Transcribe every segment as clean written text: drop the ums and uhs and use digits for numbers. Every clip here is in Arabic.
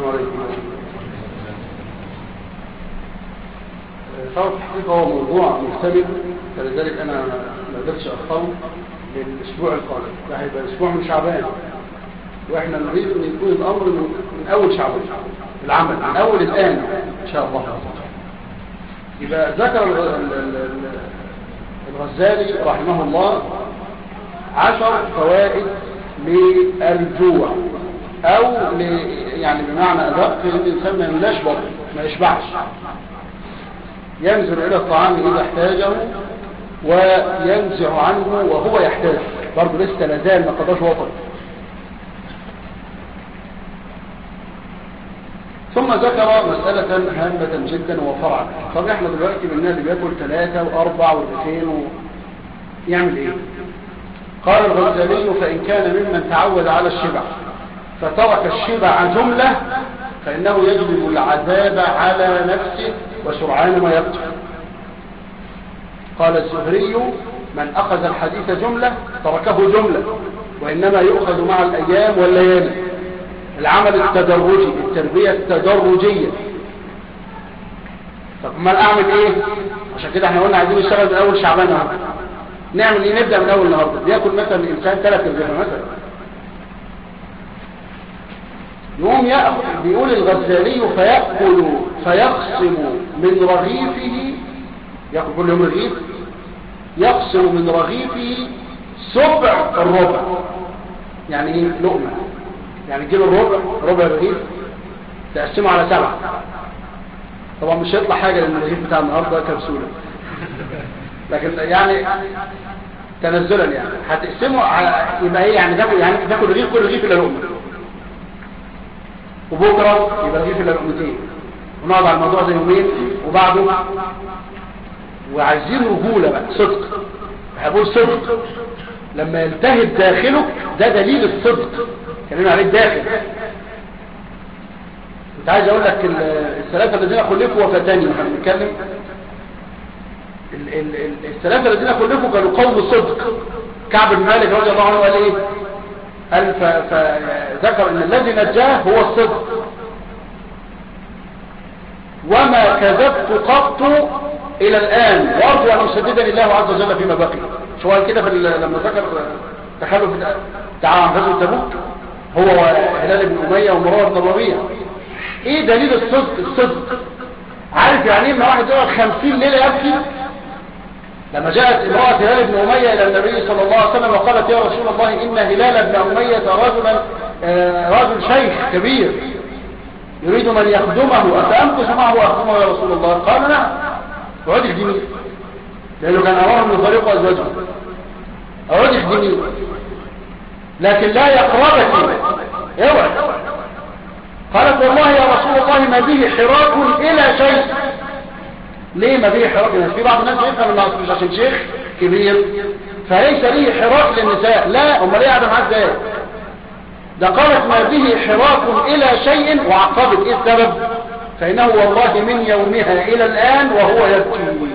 عليكم. صوت الحقيقة هو موضوع مكتمل، فلذلك أنا ما قدرتش أخطره للأسبوع القادم، ده هيبقى أسبوع من شعبان، وإحنا نريد أن يكون الأمر من أول شعبان، العمل من أول الآن إن شاء الله. يبقى ذكر الغزالي رحمه الله 10 فوائد للجوع، أو يعني بمعنى أدق أن الإنسان ما يملاش بطن، ما يشبعش، ينزل إلى الطعام إذا احتاجه وينزع عنه وهو يحتاج، برضه لسه لازال ما قضاش وطن. ثم ذكر مسألة هامة جدا وفرعا. طب احنا دلوقتي من الناس اللي بياكل 3 و4 و2 يعمل ايه؟ قال الغزالي: فإن كان ممن تعود على الشبع فترك الشبع جملة فإنه يجلب العذاب على نفسه وسرعان ما يقتل. قال الزهري: من أخذ الحديث جملة تركه جملة، وإنما يؤخذ مع الأيام والليالي. العمل التدرجي، التربية التدرجية. طب ما أعمل إيه؟ عشان كده احنا قلنا عايزين نشتغل من أول شعبان النهارده. نعمل إيه؟ نبدأ من أول النهارده. بياكل مثلا الإنسان 3 رغيف مثلا، يقوم يأكل. بيقول الغزالي: فيأكل فيقسم من رغيفه، يأكل كل يوم رغيف، يقسم من رغيفه 7 الربع. يعني ايه لقمة؟ يعني تجيب ربع رغيف تقسمه على 7. طبعا مش هيطلع حاجة لأن الرغيف بتاع النهارده كبسولة، لكن يعني تنزلا يعني هتقسمه يبقى ايه؟ يعني تاكل رغيف، كل رغيف إلى لقمة، وبكرة يبقى رغيف إلى لقمتين، ونقعد على الموضوع ده يومين وبعده. وعايزين رجولة بقى، صدق. بقول صدق لما يلتهب داخله، ده دليل الصدق. كلمنا عليك داخل. كنت عايز اقول لك الثلاثة الذين خلفوا وفتاني، احنا بنتكلم الثلاثة الذين خلفوا كانوا قوم صدق. كعب بن مالك رضي الله عنه قال ايه؟ قال فذكر ان الذي نجاه هو الصدق. وما كذبت قط الى الان، وارجو ان يسددني الله عز وجل فيما بقي. شو قال كده لما ذكر تخلف تعالى عن غزوة تبوك هو وهلال بن أمية ومروة بن الربيع. ايه دليل الصدق؟ الصدق. عارف يعني ايه؟ لما واحد يقعد 50 ليلة يبكي. لما جاءت امرأة هلال بن أمية الى النبي صلى الله عليه وسلم وقالت: يا رسول الله ان هلال بن أمية رجل شيخ كبير يريد من يخدمه، أفأمكث معه وأخدمه يا رسول الله؟ قال: نعم. اقعد اخدميه، لأنه كان أمرهم من طريق أزواجه. اقعد اخدميه، لكن لا يقربك. اوعى. قالت: والله يا رسول الله ما به حراك إلى شيء. ليه ما به حراك؟ في بعض الناس يفهم انه مش عشان شيخ كبير فليس ليه حراك للنساء. لا، امال ايه قاعده معاه ازاي؟ ده قالت: ما به حراك إلى شيء، وعقبت ايه السبب؟ فإنه والله من يومها إلى الآن وهو يبكي.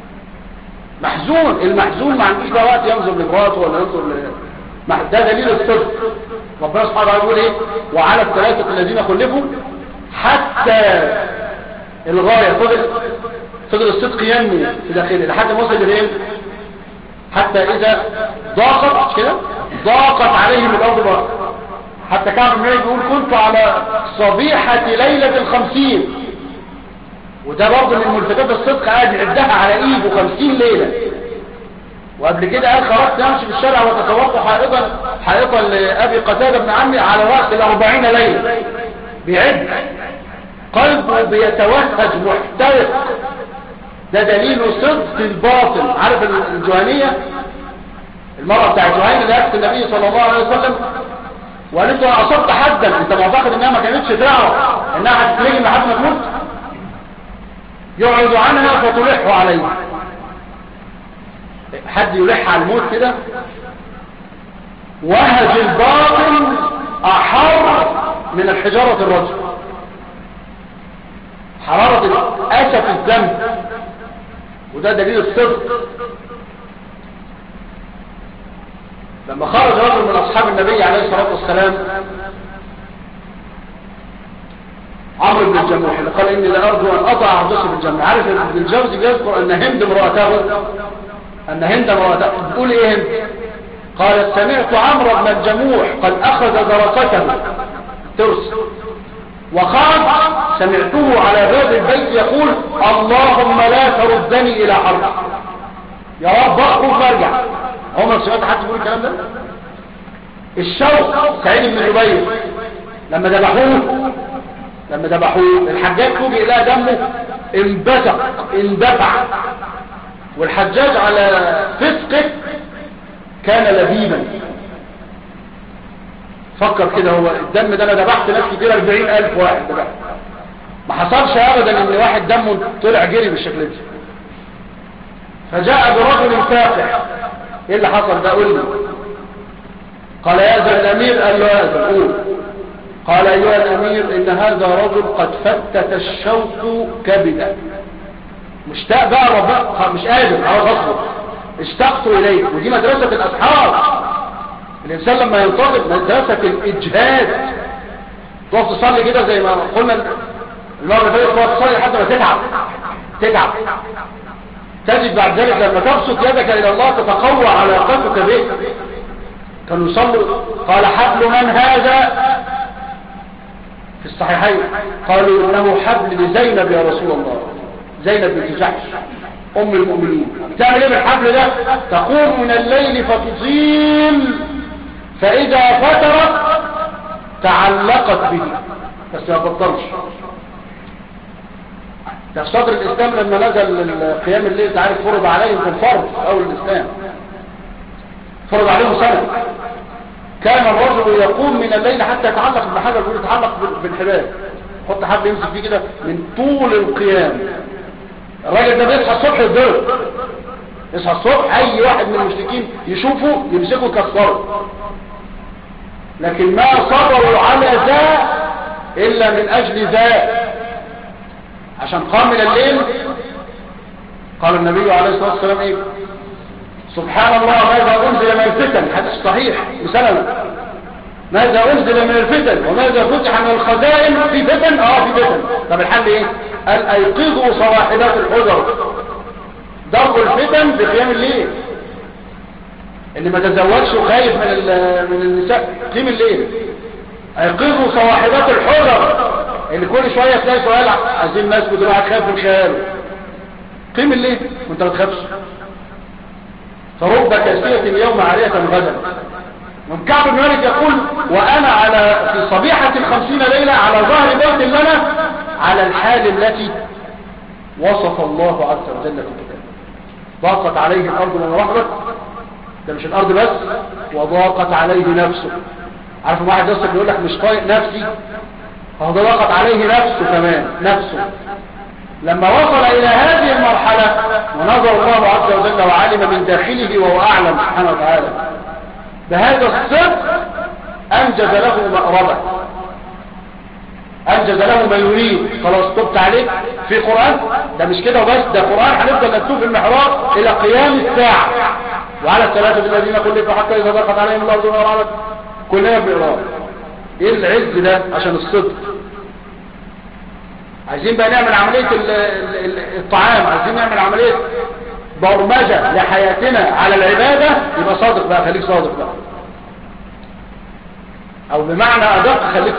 محزون. المحزون ما عندوش بقى وقت ينظر لمراته ولا ينظر ده دليل الصدق. ربنا سبحانه وتعالى يقول ايه؟ وعلى الثلاثة الذين خلفوا حتى الغاية. فضل الصدق ينمي في داخله لحد ما وصل لفين؟ حتى إذا ضاقت كده، ضاقت عليهم الأرض بقى. حتى كعب بن مالك بيقول: كنت على صبيحة ليلة 50. وده برضه من ملفتات الصدق، قاعد يعدها على ايده 50 ليلة. وقبل كده قال: خرجت امشي في الشارع وتسوقت حائطا لأبي قتادة بن عمي على رأس 40 ليلة. بيعد، قلبه بيتوهج محترق. ده دليل صدق الباطن. عارف الجهنية، المرأة بتاعت جهينة اللي أفتى النبي صلى الله عليه وسلم وقالت له: أصبت حدا. انت معتقد انها ما كانتش تعرف انها هتتلجم لحد ما تموت؟ يعرض عنها فتلح عليه. حد يلح على الموت كده؟ وهج الباطن أحر من الحجارة الرجل. حرارة أسف الذنب، وده دليل الصدق. لما خرج رجل من أصحاب النبي عليه الصلاة والسلام عمرو بن الجموح اللي قال إني لأرجو أن أضع عرضتي بالجنة. عارف ابن الجوزي بيذكر أن هند امرأته بتقول إيه هند؟ قالت سمعت عمرو بن الجموح قد أخذ درسته ترس وخرج سمعته على باب البيت يقول اللهم لا تردني إلى حرب، يا رب أخرج وارجع. عمر سمعت حد يقول الكلام ده؟ الشوق سعيد بن جبير لما ذبحوه الحجاج فوجئ لها دمه اندفع، والحجاج على فسقه كان لبيبا. فكر كده، هو الدم ده انا ذبحت ناس كتير 40,000 واحد ذبحت، ما حصلش ابدا ان واحد دمه طلع جري بالشكل ده. فجاء برجل فاقع، ايه اللي حصل ده؟ قول لي. قال يا ذا الامير، قال له يا ذا قول. قال ايها الامير ان هذا رجل قد فتت الشوق كبدا، مشتاق بقى ربنا، مش قادر على غصبه، اشتقت اليك. ودي مدرسة الاصحاب، الانسان لما ينطلق مدرسة الاجهاد، تقف تصلي كده زي ما قلنا المرة اللي فاتت، تقف تصلي لحد ما تتعب تجد بعد ذلك لما تبسط يدك الى الله تتقوى علاقتك به. كانوا يصلوا، قال حبل من هذا في الصحيحين؟ قالوا انه حبل لزينب يا رسول الله، زينب بنت جحش ام المؤمنين. تعمل ايه بالحبل ده؟ تقوم من الليل فتطيل، فاذا فترت تعلقت به، بس ما بطلش. ده في صدر الاسلام لما نزل قيام الليل، تعرف فرض عليهم في الفرض اول الاسلام، فرض عليهم سنة. كان الرجل يقوم من الليل حتى يتعلق بحاجة، يقول يتعلق بالحبال، حط حبل يمسك فيه كده من طول القيام. الراجل ده بيصحى الصبح يضرب، يصحى الصبح اي واحد من المشركين يشوفه يمسكه يكسره، لكن ما صبروا على ذا الا من اجل ذا، عشان قام من الليل. قال النبي عليه الصلاة والسلام ايه؟ سبحان الله ماذا أنزل من الفتن، حديث صحيح مسلم، ماذا أنزل من الفتن وماذا فتح من الخزائن في فتن. في فتن. طب الحل ايه؟ قال ايقظوا صواحبات الحجر، ضرب الفتن بقيام الليل. اللي ما تزوجش وخايف من النساء قيم الليل. ايقظوا صواحبات الحجر، اللي كل شوية تلاقي سؤال عايزين ناس بتبقى خايف من خياله، قيم الليل وانت ما تخافش. فرب كاسية اليوم عالية غدا. وكعب بن مالك يقول وأنا في صبيحة 50 ليلة على ظهر بيت لنا على الحال التي وصف الله عز وجل في كتابه. ضاقت عليه الأرض من رحمة، ده مش الأرض بس، وضاقت عليه نفسه. عارف واحد يصل يقول لك مش طايق نفسي، فضاقت عليه نفسه كمان، نفسه. لما وصل إلى هذه المرحلة ونظر الله عز وجل وعلم من داخله وهو أعلم سبحانه وتعالى بهذا الصدق، أنجز له مأربة، أنجز له ما يريد. خلاص تبت عليك في قرآن، ده مش كده وبس، ده قرآن هنفضل نكتوب في المحراب إلى قيام الساعة. وعلى الثلاثة الذين خلفوا حتى إذا ضاقت عليهم الأرض بما رحبت، كلنا بنقرأ. إيه العز ده؟ عشان الصدق. عايزين بقى نعمل عملية الطعام، عايزين نعمل عملية برمجة لحياتنا على العبادة، يبقى صادق بقى، خليك صادق بقى، او بمعنى ادق خليك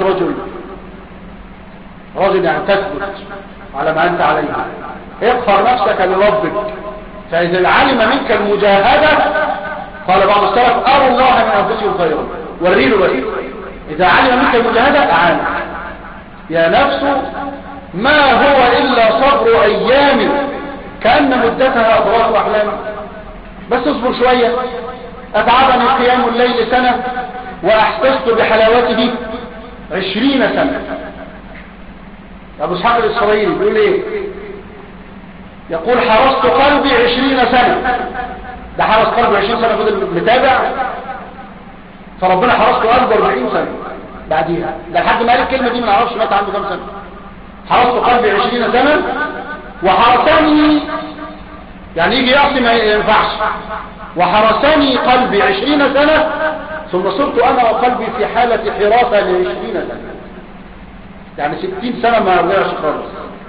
رجل يعني تثبت على ما انت عليه. اقهر نفسك لربك، فاذا علم منك المجاهدة، قال بعض السلف اروا الله من انفسهم خيرا، وريله بس. اذا علم منك المجاهدة اعانك. يا نفس ما هو إلا صبر أيام كأن مدتها أضغاث أحلام، بس اصبر شوية. أتعبني قيام الليل سنة وأحسست بحلاوته 20 سنة. أبو اسحاق الإسرائيلي بيقول إيه؟ يقول حرصت قلبي 20 سنة. ده حرص قلبي 20 سنة فضل متابع، فربنا حرصته قلبه 40 سنة بعديها. ده لحد ما قال الكلمة دي ما نعرفش مات عنده كام سنة. حرصت قلبي 20 سنة وحرسني، يعني يجي يعصي ما ينفعش، وحرسني قلبي 20 سنة ثم صرت أنا وقلبي في حالة حراسة ل20 سنة. يعني 60 سنة ما رجعش خالص.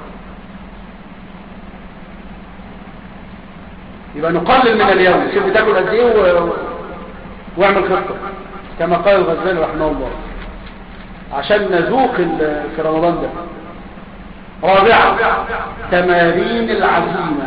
يبقى نقلل من اليوم، شوف بتاكل قد ايه واعمل خطة كما قال الغزالي رحمه الله عشان نذوق في رمضان ده. رابعا تمارين العزيمة.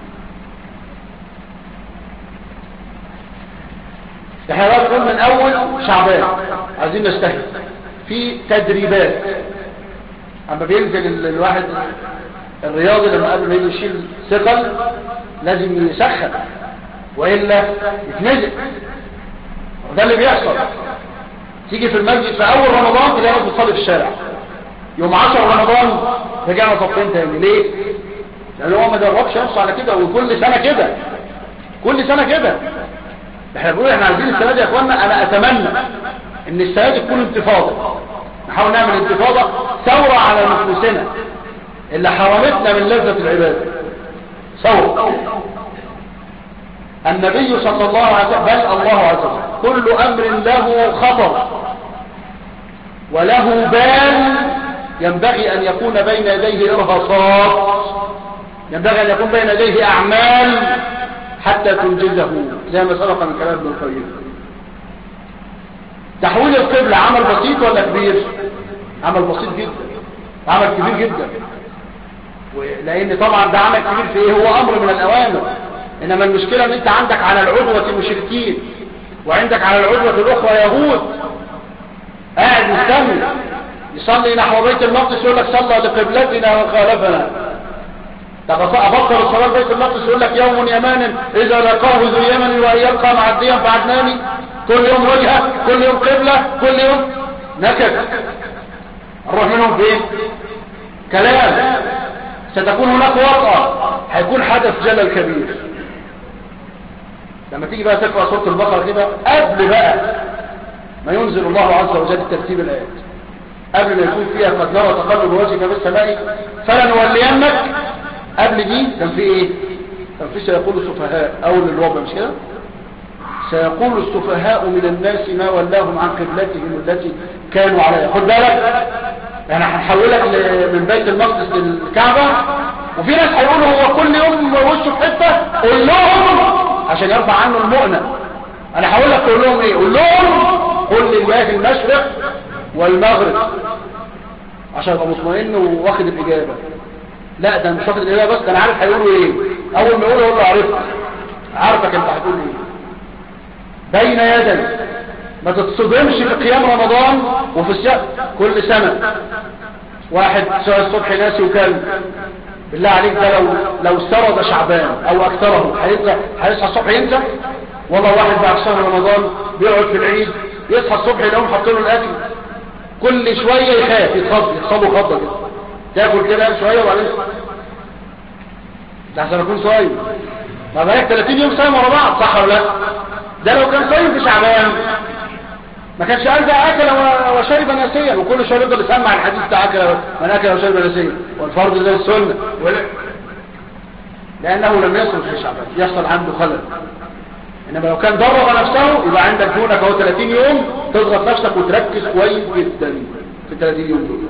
احنا بقى نقول من اول شعبان عايزين نجتهد في تدريبات. اما بينزل الواحد الرياضي لما قبل ما يجي يشيل ثقل لازم يسخن والا يتنزل، وده اللي بيحصل. تيجي في المسجد في اول رمضان تلاقي ناس بتصلي في الشارع، يوم 10 رمضان رجعنا صفين تاني. ليه؟ لان هو ما دربش نفسه على كده، وكل سنه كده كل سنه كده. احنا بنقول احنا عايزين السنه دي يا اخوانا، انا اتمنى ان السنه دي تكون انتفاضه، نحاول نعمل انتفاضه ثوره على نفوسنا اللي حرمتنا من لذه العباده. ثوره. النبي صلى الله عليه وسلم بل الله عز وجل كل امر له خطر وله بال ينبغي ان يكون بين يديه ارهاصات، ينبغي ان يكون بين يديه اعمال حتى تنجزه، زي ما سبق من كلام ابن القيم. تحويل القبلة عمل بسيط ولا كبير؟ عمل بسيط جدا، عمل كبير جدا، لان طبعا ده عمل كبير في ايه؟ هو امر من الاوامر. انما المشكلة ان انت عندك على العدوة مشركين وعندك على العدوة الاخرى يهود، قاعد مستني يصلي نحو بيت المقدس يقول لك صلى لقبلتنا وخالفنا. طب افكر الصلاه بيت المقدس يقول لك يوم يمان اذا لقاه ذو يمن وان يلقى معديا فعدناني، كل يوم وجهه، كل يوم قبله، كل يوم نكد. نروح منهم فين؟ كلام. ستكون هناك وقعه، هيكون حدث جلل كبير. لما تيجي بقى تقرا سوره البقره كده قبل بقى ما ينزل الله عز وجل ترتيب الايات، قبل ما يكون فيها قد نرى تقلب وجهك في السماء فلنولينك، قبل دي كان في ايه؟ كان في سيقول السفهاء اول الربع، مش كده؟ سيقول السفهاء من الناس ما ولاهم عن قبلتهم التي كانوا عليها. خد بالك يعني هنحولك من بيت المقدس للكعبه، وفي ناس هيقولوا هو كل يوم وشه في حته، قول لهم عشان يرفع عنه المؤنه. انا هقول لك تقول لهم ايه؟ قول لهم قل لله المشرق والمغرب، عشان يبقى مطمئن واخد الاجابه. لا ده مش واخد الاجابه بس، ده انا عارف هيقولوا ايه. اول ما يقولوا اقول له عرفت، عارفك انت هتقول ايه. بين يدي ما تتصدمش في قيام رمضان وفي الصيام. كل سنه واحد سواء الصبح ناسي وكلب، بالله عليك ده لو سرد شعبان او اكثره هيصحى الصبح ينسى؟ والله واحد بعد شهر رمضان بيقعد في العيد يصحى الصبح يلاقيهم حاطين له الاكل، كل شويه يخاف يخطبوا خطه كده، تاكل كده شويه وبعدين ده عشان اكون صايم. ما بقى 30 يوم صايم ورا بعض، صح ولا لا؟ ده لو كان صايم في شعبان ما كانش قال ده اكل وشرب ناسيا، وكل شويه يفضل يسمع الحديث بتاع من اكل وشرب ناسيا والفرض زي السنه، لانه لم يصل في شعبان، يحصل عنده خلل. انما لو كان درب نفسه يبقى عندك دونك اهو 30 يوم تضغط نفسك وتركز كويس جدا في 30 يوم دول.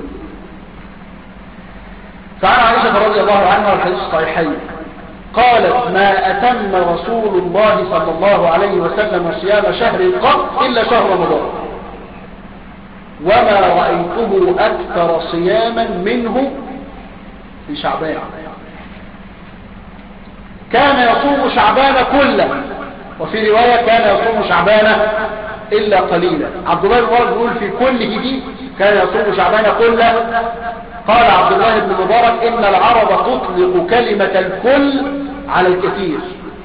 فعن عائشة رضي الله عنها والحديث الصحيحين قالت ما أتم رسول الله صلى الله عليه وسلم صيام شهر قط إلا شهر رمضان، وما رأيته أكثر صياما منه في شعبان. كان يصوم شعبان كله، وفي رواية كان يصوم شعبان إلا قليلا. عبد الله بن مبارك بيقول في كله دي كان يصوم شعبان كله. قال عبد الله بن مبارك إن العرب تطلق كلمة الكل على الكثير،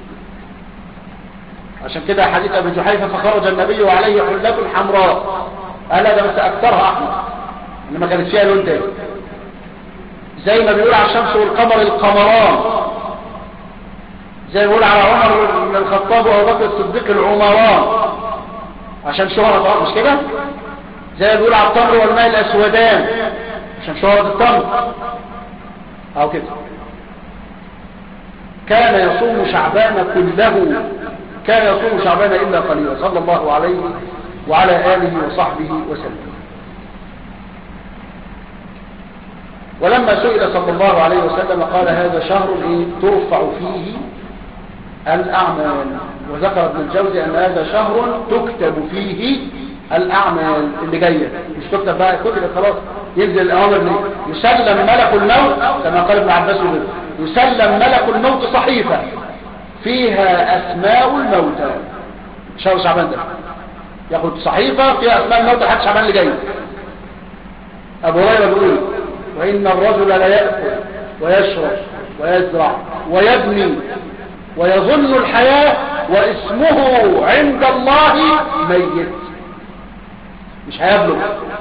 عشان كده حديث أبي جحيفة فخرج النبي وعليه حلة حمراء، قال ده بس أكثرها أحمر، إنما كانت فيها لون تاني. زي ما بيقول على الشمس والقمر القمران، زي ما بيقول على عمر بن الخطاب وابو بكر الصديق العمران عشان شهرة، مش كده؟ زي ما بيقول على التمر والماء الأسودان عشان شهرة التمر أو كده. كان يصوم شعبان كله، كان يصوم شعبان إلا قليلا صلى الله عليه وعلى آله وصحبه وسلم. ولما سئل صلى الله عليه وسلم قال هذا شهر ترفع فيه الأعمال. وذكر ابن الجوزي أن هذا شهر تكتب فيه الأعمال اللي جاية، مش تكتب بقى كتب خلاص، ينزل الأمر ليه؟ يسلم ملك الموت كما قال ابن عباس بن، يسلم ملك الموت صحيفة فيها أسماء الموتى. شهر شعبان ده ياخد صحيفة فيها أسماء الموتى لحد شعبان اللي جاي. أبو هريرة بيقول وإن الرجل لا يأكل ويشرب ويزرع ويبني ويظن الحياة واسمه عند الله ميت، مش هيبلغ.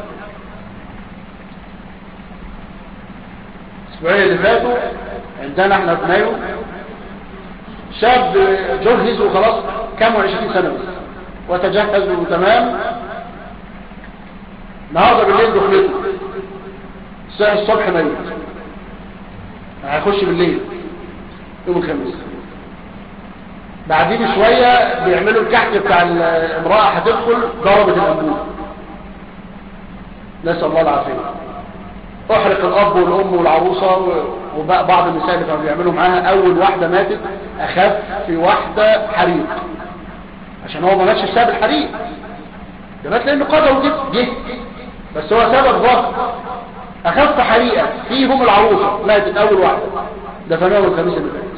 الاسبوعين اللي فاتوا عندنا احنا في مايو شاب جهز وخلاص كاموا 20 سنة بس وتجهز وتمام، النهارده بالليل دخلته الساعة الصبح ميت، هيخش بالليل يوم الخميس. بعدين شوية بيعملوا الكحك بتاع الامرأة هتدخل ضربت الأنبوب، نسأل الله العافية. احرق الأب والأم والعروسة وبعض النساء اللي كانوا بيعملوا معاها. أول واحدة ماتت أخف في واحدة حريق، عشان هو ما ماتش بسبب الحريق ده، مات لأنه قدره جه بس هو سبب ظهر. أخف حريقة فيهم العروسة ماتت أول واحدة، دفنوها الخميس اللي فات.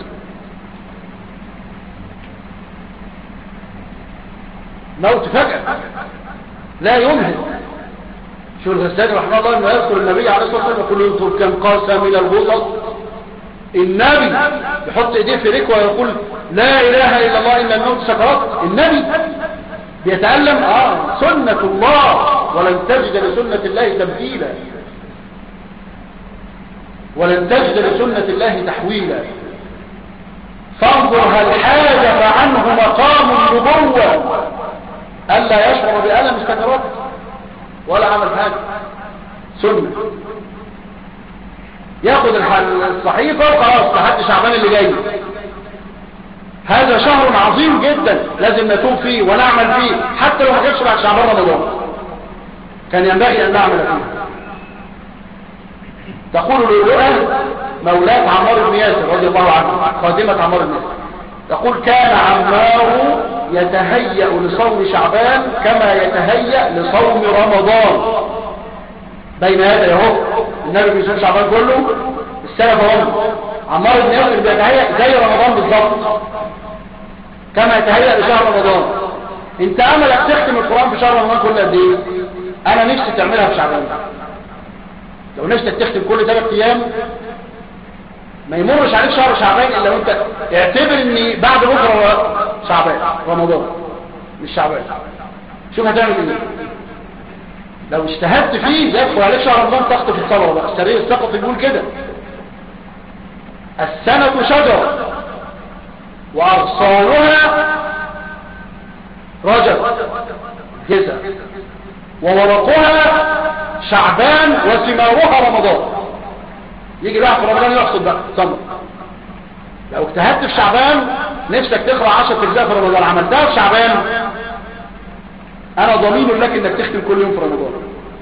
موت فجأة لا يمهل. شو الغساني رحمه الله انه يذكر النبي عليه الصلاة والسلام يقول انتم كم قاسة من الغلط. النبي يحط ايديه في ركوة ويقول لا اله الا الله ان الموت سكرات. النبي بيتألم سنة الله ولن تجد لسنة الله تبديلا ولن تجد لسنة الله تحويلا. فانظر هل حاجب عنه مقام النبوة ألا يشعر بألم السكرات ولا عمل حاجة. سنة ياخد الصحيفة وخلاص لحد شعبان اللي جاي. هذا شهر عظيم جدا لازم نتوب فيه ونعمل فيه، حتى لو ما جاتش بعد شعبان رمضان كان ينبغي أن نعمل فيه. تقول لؤلؤة مولاة عمار بن ياسر رضي الله عنه خادمة عمار بن ياسر تقول كان عمار يتهيأ لصوم شعبان كما يتهيأ لصوم رمضان. بين هذا يهو النبي بيصوم شعبان كله السنة فرمضان، عمار بن ياسر بيتهيأ زي رمضان بالضبط كما يتهيأ لشهر رمضان. انت املك تختم القرآن في شهر رمضان كل قد ايه؟ انا نفسي تعملها في شعبان. لو نفسك تختم كل 3 ايام ما يمرش عليك شهر شعبان الا وانت اعتبر ان بعد بكره شعبان رمضان مش شعبان. شوف هتعمل ايه لو اجتهدت فيه. يدخل عليك شهر رمضان تخطف الثمره بقى. السرير السقط بيقول كده السنة شجرة واغصانها رجب جزء وورقها شعبان وثمارها رمضان. يجي بقى في رمضان يحصد بقى ثمر. لو اجتهدت في شعبان نفسك تقرأ 10 أجزاء في رمضان عملتها في شعبان انا ضمين لك انك تختم كل يوم في رمضان.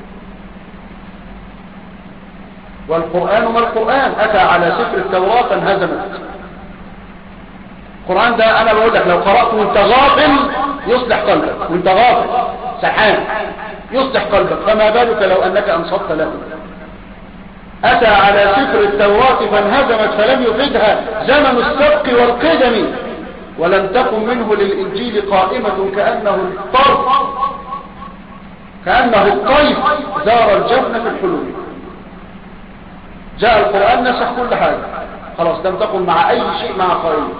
والقرآن ما القرآن اتى على سفر التوراة فانهزمت. القرآن ده انا بقول لك لو قرأته وانت غافل يصلح قلبك، وانت غافل سرحان يصلح قلبك، فما بالك لو انك انصت له. اتى على سفر التوراة فانهزمت فلم يفدها زمن السبق والقدم ولم تكن منه للإنجيل قائمة كأنه الطيف زار الجنة في الحلول. جاء القرآن نسخ كل حاجة خلاص لم تكن مع أي شيء مع قائمة.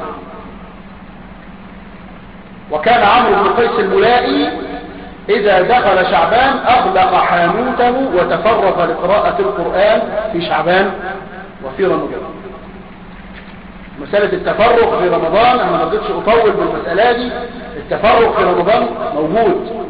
وكان عمرو بن قيس الملائي إذا دخل شعبان أغلق حانوته وتفرغ لقراءة القرآن في شعبان وفي رمضان. مسألة التفرغ في رمضان أنا ما قدرتش أطول بالمسألة دي. التفرغ في رمضان موجود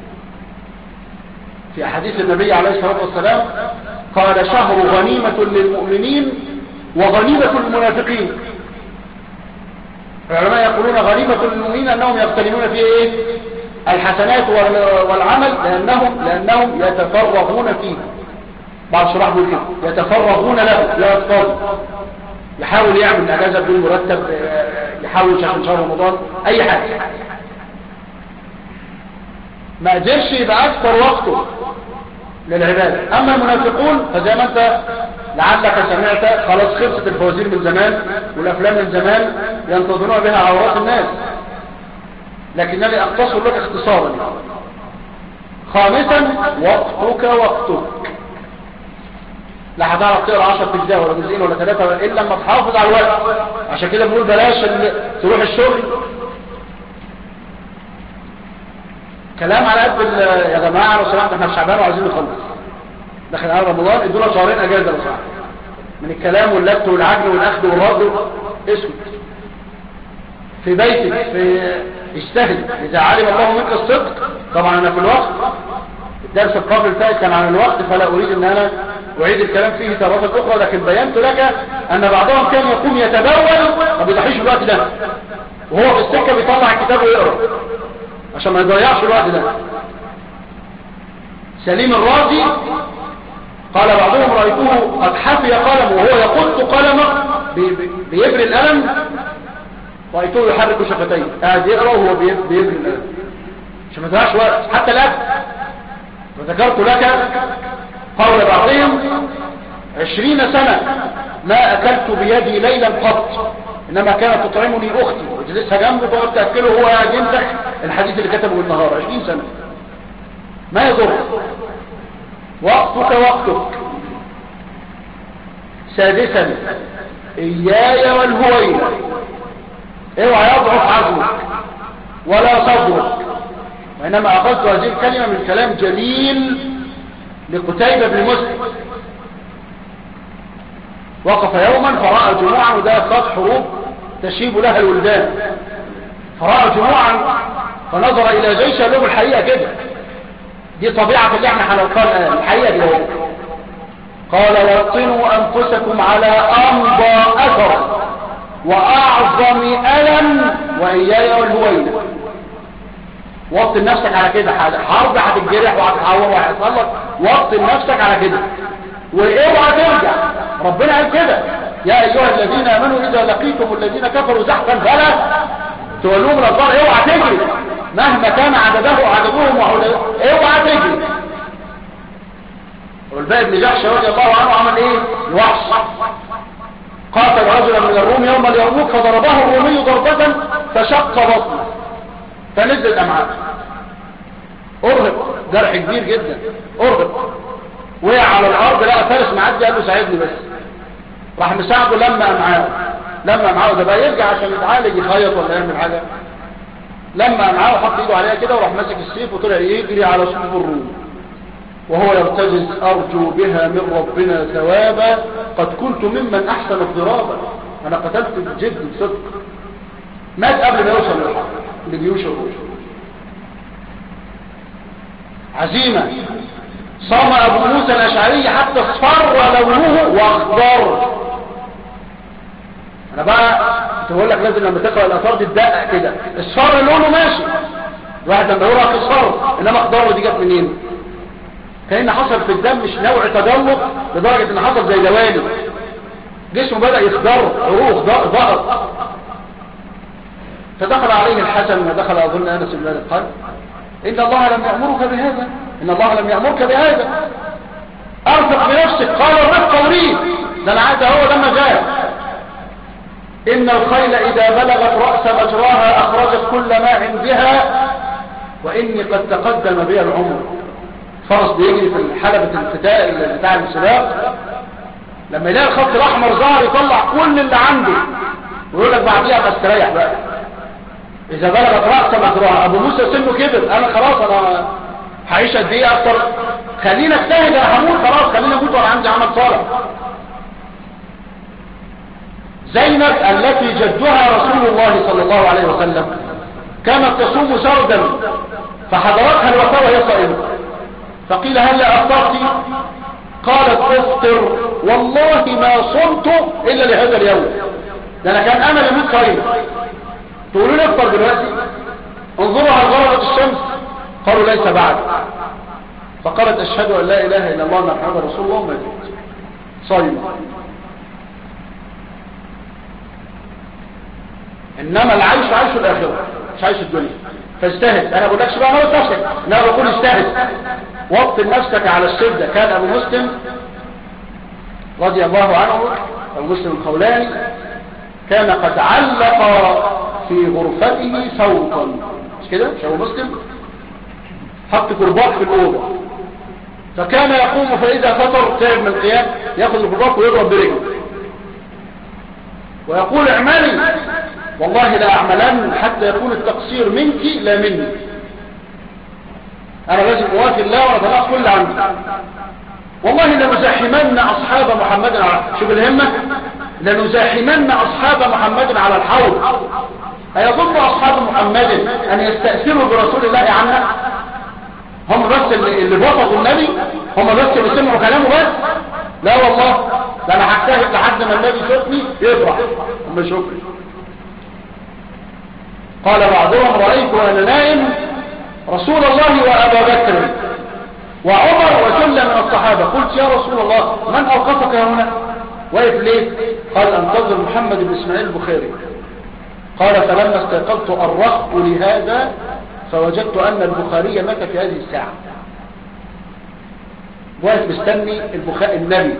في أحاديث النبي عليه الصلاة والسلام. قال شهر غنيمة للمؤمنين وغنيمة للمنافقين. العلماء يقولون غنيمة للمؤمنين أنهم يغتنمون فيه إيه؟ الحسنات والعمل لأنهم يتفرغون فيه. بعض الشراح بيقول كده يتفرغون له، لا يفضل، يحاول يعمل اجازه بدون مرتب، يحاول عشان شهر رمضان اي حاجه، ما قدرش يبقى اكثر وقته للعباده. اما المنافقون فزي ما انت لعلك سمعت خلاص خلصت الفوازير من زمان والافلام من زمان ينتظرون بها عورات الناس، لكنني اختصر لك اختصارا. خامسا وقتك لا هتعرف تقرا 10 اجزاء ولا جزئين ولا 3 الا لما تحافظ على الوقت. عشان كده بنقول بلاش تروح الشغل كلام على قد يا جماعه لو سمحت احنا في شعبان وعايزين نخلص داخل على رمضان، ادونا شهرين اجازه لو سمحت من الكلام واللبس والعجن والاخذ والرد. اسكت في بيتك، في اجتهد اذا علم الله منك الصدق. طبعا انا في الوقت الدرس القبل الفائت كان عن الوقت فلا اريد ان انا اعيد الكلام فيه ترات اخرى، لكن بينت لك ان بعضهم كان يقوم يتبول ما بيضحيش الوقت ده وهو في السكه بيطلع الكتاب ويقرا عشان ما يضيعش الوقت ده. سليم الرازي قال بعضهم رأيته قد حفي قلمه وهو يقط قلمه بيبري القلم، رأيته يحرك شفتيه قاعد يقرأ وهو بيبري القلم عشان ما تضيعش وقت حتى الآن. وذكرت لك قول بعضهم 20 سنة ما أكلت بيدي ليلا قط، إنما كانت تطعمني أختي وجلسها جنبه وقعدت تأكله وهو قاعد يمسح الحديث اللي كتبه بالنهار. 20 سنة ما يضر. وقتك. سادسا إياي والهوينة، اوعى يضعف عزمك ولا صدرك. وإنما أخذت هذه الكلمة من كلام جليل لقتيبة بن مسلم، وقف يوما فرأى جموعا، وده صاد حروب تشيب لها الولدان، فرأى جموعا فنظر إلى جيش له الحقيقة كده، دي طبيعة اللي احنا هنلقاها الحقيقة دي. قال وطنوا أنفسكم على أمضى أثر وأعظم ألم وإياي والهوينة. وطن نفسك على كده، حرب هتتجرح وهتتعور وهيحصل لك، وطن نفسك على كده واوعى ترجع. ربنا قال كده يا أيها الذين آمنوا إذا لقيتم الذين كفروا زحفا فلا تولوهم الأدبار. اوعى تجري مهما كان عددهم اوعى تجري. والباقي بن جحش رضي الله عنه عمل ايه؟ الوحش قاتل رجلا من الروم يوم اليرموك فضربه الرومي ضربة فشق بطنه فنزل امعاء، ارهق، جرح كبير جدا، ارهق، وقع على الارض لقى فارس معدي قال له ساعدني بس، راح مساعده لما امعاء ده بقى يرجع عشان يتعالج يخيط ولا يعمل حاجه، لما امعاء وحط ايده عليها كده وراح ماسك السيف وطلع يجري على صفوف الروم وهو يرتجز ارجو بها من ربنا ثوابا قد كنت ممن احسن اضرابا. انا قتلت بجد بصدق. مات قبل ما يوصل للحرب لجيوش الروم. عزيمه. صام ابو موسى الاشعري حتى اصفر لونه واخضر. انا بقى كنت بقول لك لازم لما تقرا الاثار دي تدقق كده، اصفر لونه ماشي، الواحد لما يقرا اصفر، انما اخضر دي جت منين؟ كأن حصل في الدم مش نوع تدلق لدرجة ان حصل زي دوالي، جسمه بدأ يخضر، عروق ضغط. فدخل عليه الحسن ودخل اظن انس بن مالك قال ان الله لم يأمرك بهذا، ان الله لم يأمرك بهذا، ارفق بنفسك. قال الرفق اريد، ده انا عايز هو لما جاء ان الخيل اذا بلغت رأس مجراها اخرجت كل ما عندها واني قد تقدم بي العمر. فرس بيجري في حلبة الفتاء بتاع السباق، لما يلاقي الخط الاحمر ظهر يطلع كل اللي عنده ويقول لك بعديها بستريح بقى. اذا بلغت رأس مجراها، ابو موسى سنه كبر، انا خلاص انا هعيش قد ايه اكتر، خلينا اجتهد، انا هموت خلاص، خلينا اموت وانا عندي عمل صالح. زينب التي جدها رسول الله صلى الله عليه وسلم كانت تصوم سردا، فحضرتها الوفاة وهي صائمة، فقيل هل أفطرت؟ قالت افطر والله ما صمت إلا لهذا اليوم، ده أنا كان أمل أموت صائمة. تقولون افطر دلوقتي؟ انظروا هل غربت الشمس؟ قالوا ليس بعد. فقالت أشهد أن لا إله إلا الله وأن محمدا رسول الله وماتت صايمة. إنما العيش عيش الآخرة مش عيش الدنيا. فاجتهد. أنا بقولكش بقى موت نفسك، لا بقول اجتهد وابطل نفسك على الشدة. كان أبو مسلم رضي الله عنه، أبو مسلم الخولاني، كان قد علق في غرفته صوتا، مش كده؟ مش أبو مسلم حط كرباط في الأوضة، فكان يقوم فإذا فطر تعب من القيام يأخذ الكرباط ويضرب برجله ويقول اعملي والله لا أعملن حتى يكون التقصير منك لا مني. أنا لازم أوافي الله وأنا كل عندي. والله لنزاحمن أصحاب محمد على شوف الهمة، لنزاحمن أصحاب محمد على الحوض. أيظن أصحاب محمد أن يستأثروا برسول الله عنا؟ هم بس اللي بوصفوا النبي، هم بس اللي سمعوا كلامه بس؟ لا والله، ده أنا هجتهد لحد ما النبي يشوفني يفرح أما يشوفني. قال بعضهم رأيت وأنا نائم رسول الله وأبا بكر وعمر وجل من الصحابة. قلت يا رسول الله من أوقفك هنا؟ واقف ليه؟ قال أنتظر محمد بن إسماعيل البخاري. قال فلما استيقظت أرخت لهذا فوجدت أن البخاري مات في هذه الساعة. واقف مستني النبي.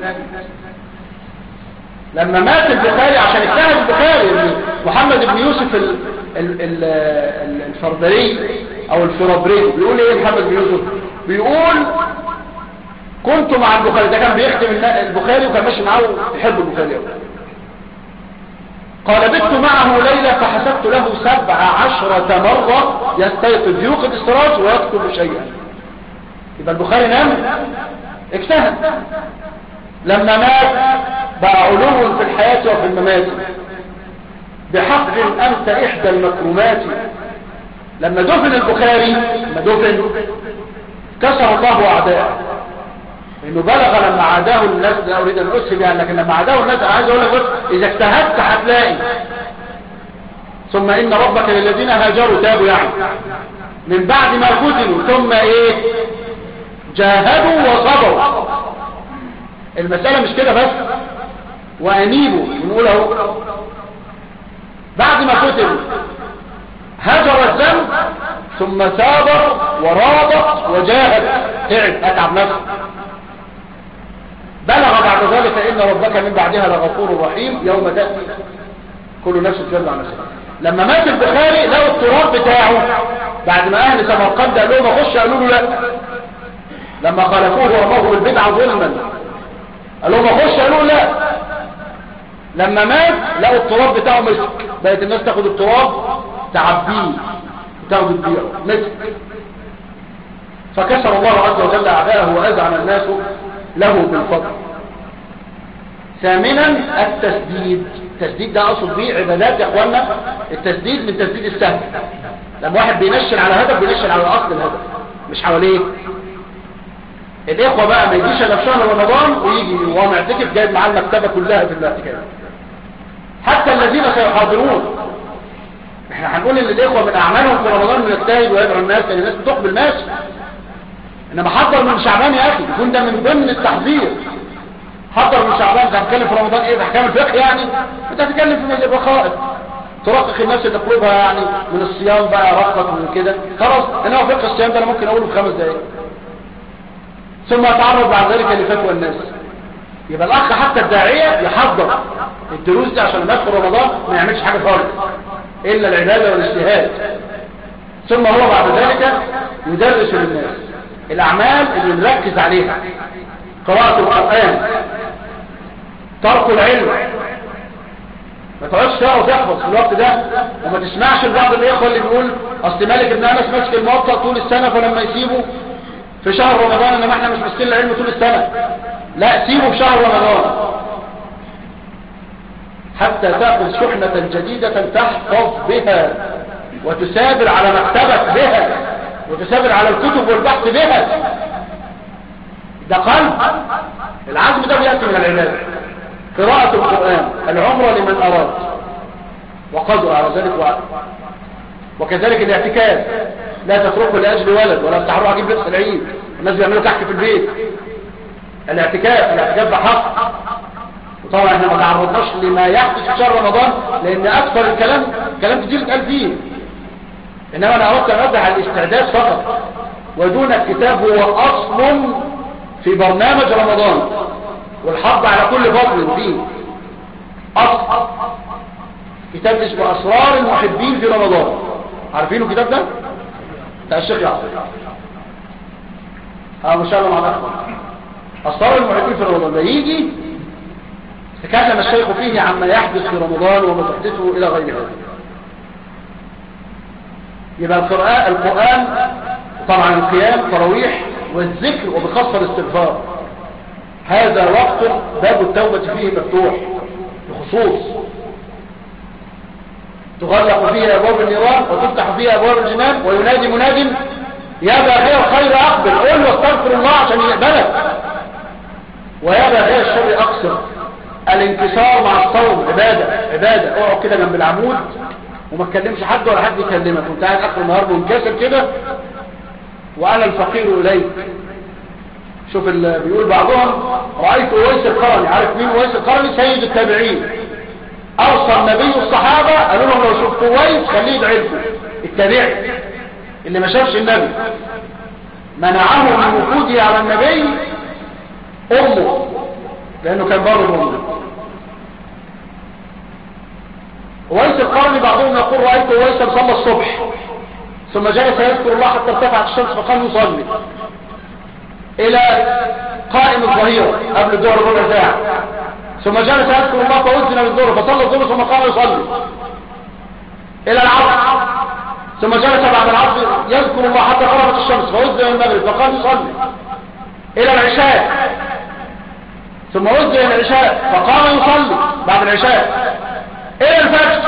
لما مات البخاري عشان اجتهد البخاري محمد بن يوسف الفربري او الفربري بيقول ايه محمد بن يوسف؟ بيقول كنت مع البخاري، ده كان بيخدم البخاري وكان ماشي معه يحب البخاري قوي. قال بت معه ليلة فحسبت له 17 مرة يستيقظ يوقد السراج ويكتب شيئا. يبقى البخاري نام اجتهد. لما مات بقى علو في الحياة وفي الممات. بحق أنت إحدى المكرمات. لما دفن البخاري، لما دفن كسر الله أعداءه، إنه بلغ لما عاداه الناس. لا أريد أن أسهل يعني، لكن لما عاداه الناس عايز أقول لك إذا اجتهدت هتلاقي. ثم إن ربك للذين هاجروا تابوا يعني من بعد ما قتلوا ثم إيه جاهدوا وصبروا. المسألة مش كده بس، وأنيبوا ونقول اهو بعد ما قتلوا هجر الذنب ثم ثابر ورابط وجاهد، تعب أتعب نفسه. بلغ بعد ذلك إن ربك من بعدها لغفور رحيم يوم تأتي كل نفس تجزع نفسها. لما مات البخاري لقوا التراب بتاعه بعد ما أهل سمرقند قالوا له خش، قالوا له لا. لما خالفوه ورموه بالبدعة ظلما قالوا له خش، قالوا لا. لما مات لقوا التراب بتاعه مسك، بقت الناس تاخد التراب تعبيه وتاخد تبيعه مسك. فكسر الله عز وجل أعداءه وأذعن الناس له بالفضل. ثامنا التسديد. التسديد ده أقصد بيه عبادات يا اخوانا. التسديد من تسديد السهم. لما واحد بينشل على هدف بينشل على أصل الهدف مش حواليه. الإخوة بقى ما يجيش إلا في شهر رمضان ويجي وهو معتكف جايب معاه المكتبة كلها في الاعتكاف. حتى الذين سيحاضرون، احنا هنقول ان الإخوة من أعمالهم في رمضان يجتهد ويدعو الناس لأن الناس بتقبل ماشي. انما حضر من شعبان يا اخي، يكون ده من ضمن التحضير. حضر من شعبان. انت هتتكلم في رمضان ايه؟ احكام الفقه يعني؟ انت هتتكلم في الرخائص ترقق الناس اللي تطلبها يعني من الصيام بقى رقق من كده خلاص. انما فقه الصيام ده انا ممكن اقوله في 5 دقائق ثم اتعرض بعد ذلك لفتوى الناس. يبقى الاخ حتى الداعيه يحضر الدروس دي عشان الناس في رمضان ما يعملش حاجه خالص الا العباده والاجتهاد. ثم هو بعد ذلك يدرس للناس الأعمال اللي نركز عليها: قراءة القرآن، ترك العلم. ما تقعدش تقرا وتحفظ في الوقت ده وما تسمعش لبعض الإخوة اللي بيقول أصل مالك ابن أنس ماسك الموطأ طول السنة فلما يسيبه في شهر رمضان إنما احنا مش ماسكين العلم طول السنة. لا، سيبه في شهر رمضان حتى تأخذ شحنة جديدة تحفظ بها وتسابر على مكتبك بها وتسابر على الكتب والبحث بها. ده قلب. العزم ده بيأتي من العبادة. قراءة القرآن، العمرة لمن أراد وقدر على ذلك وكذلك الاعتكاف. لا تتركه لأجل ولد ولا تحروا عجيب لبس العيد الناس بيعملوا كحك في البيت. الاعتكاف ده حق. وطبعا احنا ما تعرضناش لما يحدث في شهر رمضان لان اكثر كلام كتير اتقال فيه، انما انا اردت ان اوضح على الاستعداد فقط، ودون الكتاب هو اصل في برنامج رمضان والحض على كل فضل فيه. اصل كتاب اسمه اسرار المحبين في رمضان، عارفينه الكتاب ده بتاع الشيخ يعقوب؟ ما شاء الله مع الاخوه. اسرار المحبين في رمضان ده يجي تكلم الشيخ فيه عما يحدث في رمضان وما تحدثه الى غير هذا. يبقى القرآن طبعا القيام تراويح والذكر وبخاصة الاستغفار، هذا وقت باب التوبة فيه مفتوح بخصوص، تغلق فيه أبواب النيران وتفتح فيه أبواب الجنان، وينادي مناد يا باغي الخير أقبل، قل واستغفر الله عشان يقبلك، ويا باغي الشر أقصر. الانكسار مع الصوم عبادة. اقعد كده جنب العمود وما تكلمش حد ولا حد يكلمك، وانت قاعد اخر النهار منكسر كده، وانا الفقير اليك. شوف اللي بيقول بعضهم رايت اويس القرني. عارف مين اويس القرني؟ سيد التابعين. اوصى النبي الصحابه قالوا لهم لو شفتوا اويس خليه يدعي لكم. التابعي اللي ما شافش النبي منعه من وجوده على النبي امه، لانه كان برضه امه. اويس القرني بعضهم يقول رايت اويس صلى الصبح ثم جلس يذكر الله حتى ارتفعت الشمس فقام يصلي الى قائم الظهيره قبل الظهر بربع ساعه، ثم جلس يذكر الله فاذن للظهر فصلى الظهر ثم قام يصلي الى العصر، ثم جلس بعد العصر يذكر الله حتى غربت الشمس فاذن للمغرب فقام يصلي الى العشاء، ثم أذن إلى العشاء فقام يصلي بعد العشاء إلى الفجر.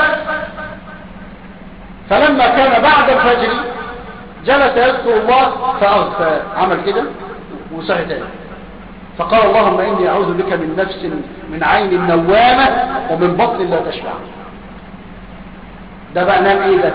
فلما كان بعد الفجر جلس يذكر الله فأغفى، عمل كده وصحي تاني، فقال اللهم إني أعوذ بك من نفس من عين نوامة ومن بطن لا تشبع. ده بقى نام إيه ده؟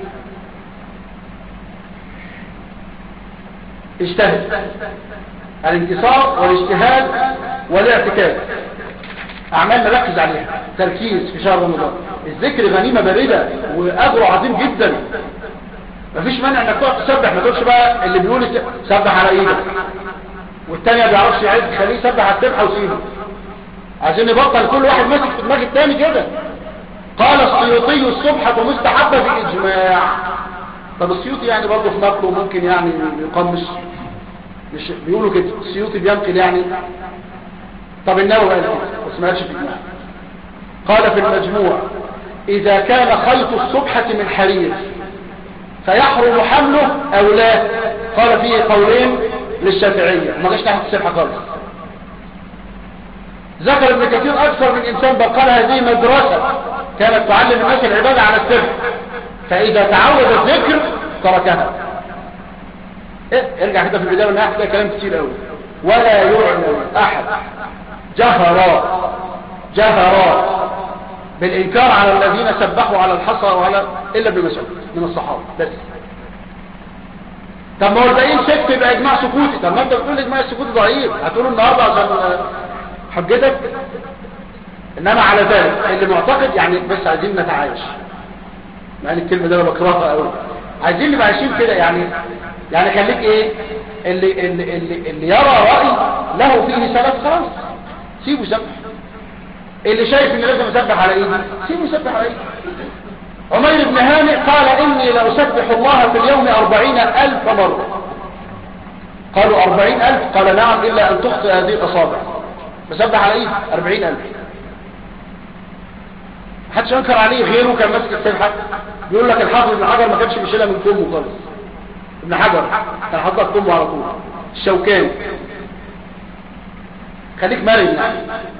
اجتهد. الانتصار والاجتهاد والاعتكاف اعمال نركز عليها، تركيز في شهر رمضان. الذكر غنيمه بارده واجره عظيم جدا، مفيش مانع انك تقعد تسبح. ما تقولش بقى اللي بيقول سبح على ايدك والتاني ما بيعرفش يعد خليه يسبح على السبحه وسيبه. عايزين نبطل كل واحد ماسك في دماغ التاني كده. قال السيوطي السبحه مستحبه بالاجماع. طب السيوطي يعني برضه في نقله ممكن يعني يقمص، مش بيقولوا كده السيوطي بينقل يعني. طب النووي قال كده بس ما قالش في الجماعه. قال في المجموع اذا كان خيط السبحه من حرير فيحرم حمله او لا. قال فيه قولين للشافعيه، ما جاش تحت السبحه خالص. ذكر ابن كثير اكثر من انسان بل قال هذه مدرسه كانت تعلم الناس العباده على السبح، فاذا تعود الذكر تركها. ارجع كده في البدايه والنهايه كده كلام كتير قوي. ولا يعلم احد جهرا بالانكار على الذين سبحوا على الحصى وعلى الا ابن مسعود من الصحابه بس. طب ما هو الباقيين سكت يبقى اجماع سكوتي. طب ما انت بتقول اجماع السكوتي ضعيف، هتقول النهارده عشان حجتك. انما على ذلك اللي معتقد يعني بس عايزين نتعايش، يعني الكلمه دي انا بكرهها قوي. عايزين نبقى عايشين كده يعني خليك ايه اللي يرى رأي له فيه سلف خلاص سيبه يسبح. اللي شايف ان لازم يسبح على ايدي سيبه يسبح على ايدي. عمير بن هانئ قال اني لأسبح الله في اليوم 40,000 مرة. قالوا 40,000؟ قال نعم الا ان تخطئ هذه الاصابع. بسبح على ايدي 40,000. محدش ينكر عليه، غيره كان ماسك السبحة. بيقول لك الحافظ ابن حجر ما كانش بيشيلها من كمه خالص. ابن حجر كان حاطها في كمه على طول. الشوكاني. خليك مرن يعني.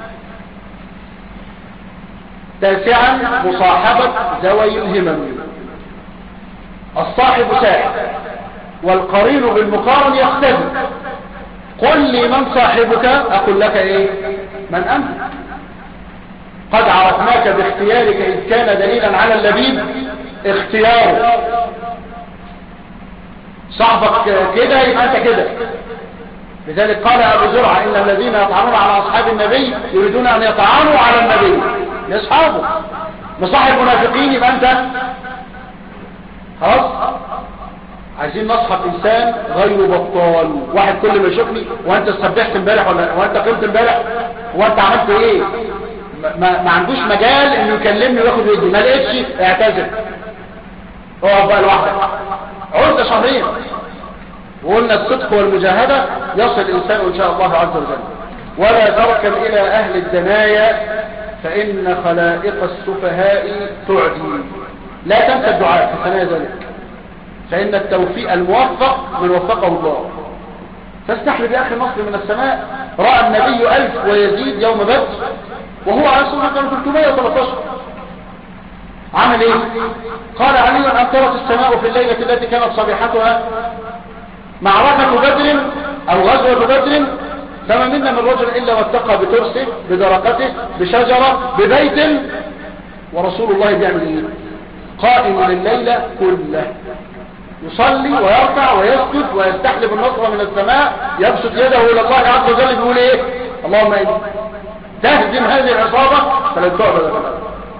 تاسعا مصاحبة ذوي الهمم. الصاحب ساحب والقرين بالمقارن يختلف. قل لي من صاحبك اقول لك ايه من انت. قد عرفناك باختيارك اذ كان دليلا على اللبيب اختياره. صاحبك كده يبقى انت كده، لذلك قال أبو زرعة إن الذين يطعنون على أصحاب النبي يريدون أن يطعنوا على النبي لأصحابه. مصاحب منافقين يبقى أنت خلاص. عايزين نصحب إنسان غير بطال. واحد كل ما يشوفني وأنت سبحت امبارح وأنت قمت امبارح وأنت عملت إيه، ما عندوش مجال إنه يكلمني وياخد يدي. ما لقيتش اعتذر، اقعد بقى لوحدك. عدة شهرين. وقلنا الصدق والمجاهدة يصل الإنسان إن شاء الله عز وجل. ولا تركن إلى أهل الدنايا فإن خلائق السفهاء تعدي. لا تنسى الدعاء في ثنايا ذلك، فإن التوفيق الموفق من وفقه الله. فاستحلب يا أخي نصر من السماء. رأى النبي 1000 ويزيد يوم بدر وهو على سنة 313. عمل ايه؟ قال علي أمطرت السماء في الليلة التي كانت صبيحتها معركة بدر أو غزوة بدر، فما منا من رجل إلا واتقى بترسه بدرقته بشجرة ببيت. ورسول الله بيعمل ايه؟ قائم الليلة كله يصلي ويركع ويسجد ويستحلب النصر من السماء، يبسط يده إلى الله عز وجل بيقول ايه؟ اللهم إني تهزم هذه العصابة فلن تعبد أبدا.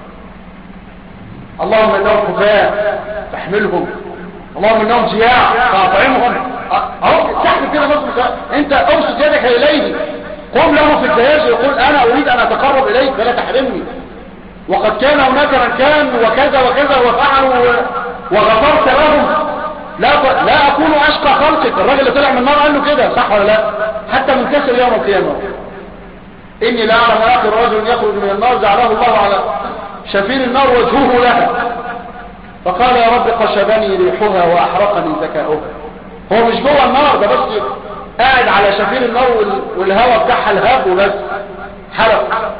اللهم إنهم خفاء فاحملهم، اللهم إنهم جياع فاطعمهم. اهو تحت كده نصر. انت ابسط يدك إليه، قم له في الجهاز يقول أنا أريد أن أتقرب إليك فلا تحرمني، وقد كان هناك من كان وكذا وكذا وفعلوا وغفرت لهم، لا أكون أشقى خلقك. الراجل اللي طلع من النار قال له كده، صح ولا لا؟ حتى منكسر يوم القيامة. إني لا أعلم آخر رجل يخرج من النار جعله الله على شفير النار وجهه لها، فقال يا رب قشبني ريحها وأحرقني ذكاؤها. هو مش جوه النار ده، بس قاعد على شفير النار والهواء بتاعها الهاب وبس حرق.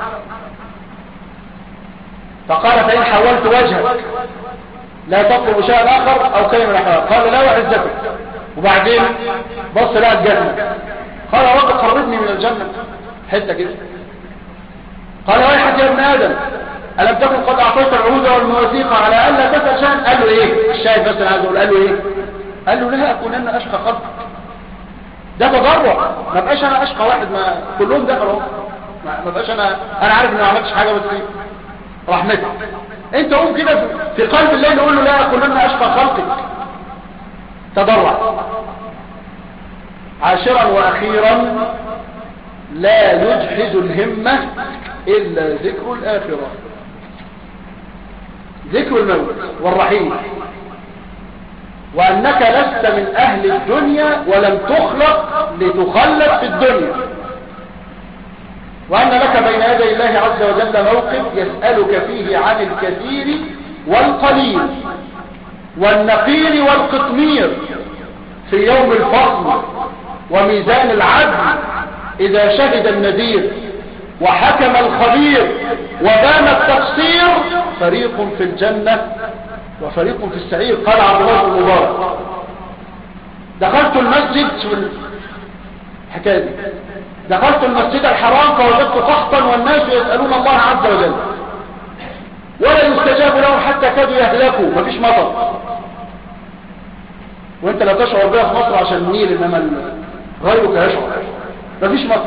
فقال فإن حولت وجهك لا تطلب شيئا آخر أو كلمة الحوار. قال لا وعزتك. وبعدين بص لها الجنة، قال يا رب قربني من الجنة حتة كده. قال ويحك يا ابن آدم ألم تكن قد أعطيت العهود والمواثيق على ألا تسأل شيئا؟ قال له إيه الشاهد بس أنا عايز أقول؟ قال له إيه؟ قال له لا أكونن أشقى خلقك. ده تضرع، ما بقاش أنا أشقى واحد، ما كلهم دخلوا، ما بقاش أنا عارف إن ما عملتش حاجة، بس إيه رحمتك. أنت قوم كده في قلب الليل نقول له لا أكونن أشقى خلقك. تضرع. عاشرا وأخيرا لا يجحز الهمة إلا ذكر الآخرة، ذكر الموت والرحيل، وأنك لست من أهل الدنيا ولم تخلق لتخلد في الدنيا، وأن لك بين يدي الله عز وجل موقف يسألك فيه عن الكثير والقليل والنقير والقطمير في يوم الفصل وميزان العدل إذا شهد النذير وحكم الخبير وبان التقصير، فريق في الجنة وفريق في السعير. قال عبد الله بن مبارك دخلت المسجد، الحكاية دي، دخلت المسجد الحرام فوجدت قحطا والناس يسألون الله عز وجل ولا يستجاب لهم حتى كادوا يهلكوا، مفيش مطر. وانت لا تشعر بها في مصر عشان النيل، انما غيرك يشعر مفيش مطر،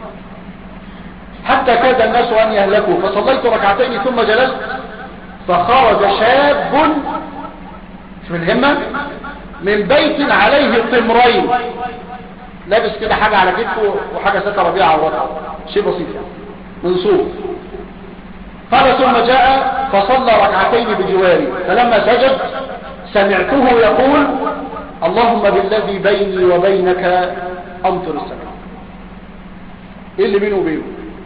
حتى كاد الناس ان يهلكوا. فصليت ركعتين ثم جلست، فخرج شاب شوف الهمة من بيت عليه طمرين، لابس كده حاجة على كتفه وحاجة ستر بيها عورته، شيء بسيط يعني من صوف. قال ثم جاء فصلى ركعتين بجواري، فلما سجد سمعته يقول اللهم بالذي بيني وبينك أمطر السماء. ايه اللي بينه وبينه؟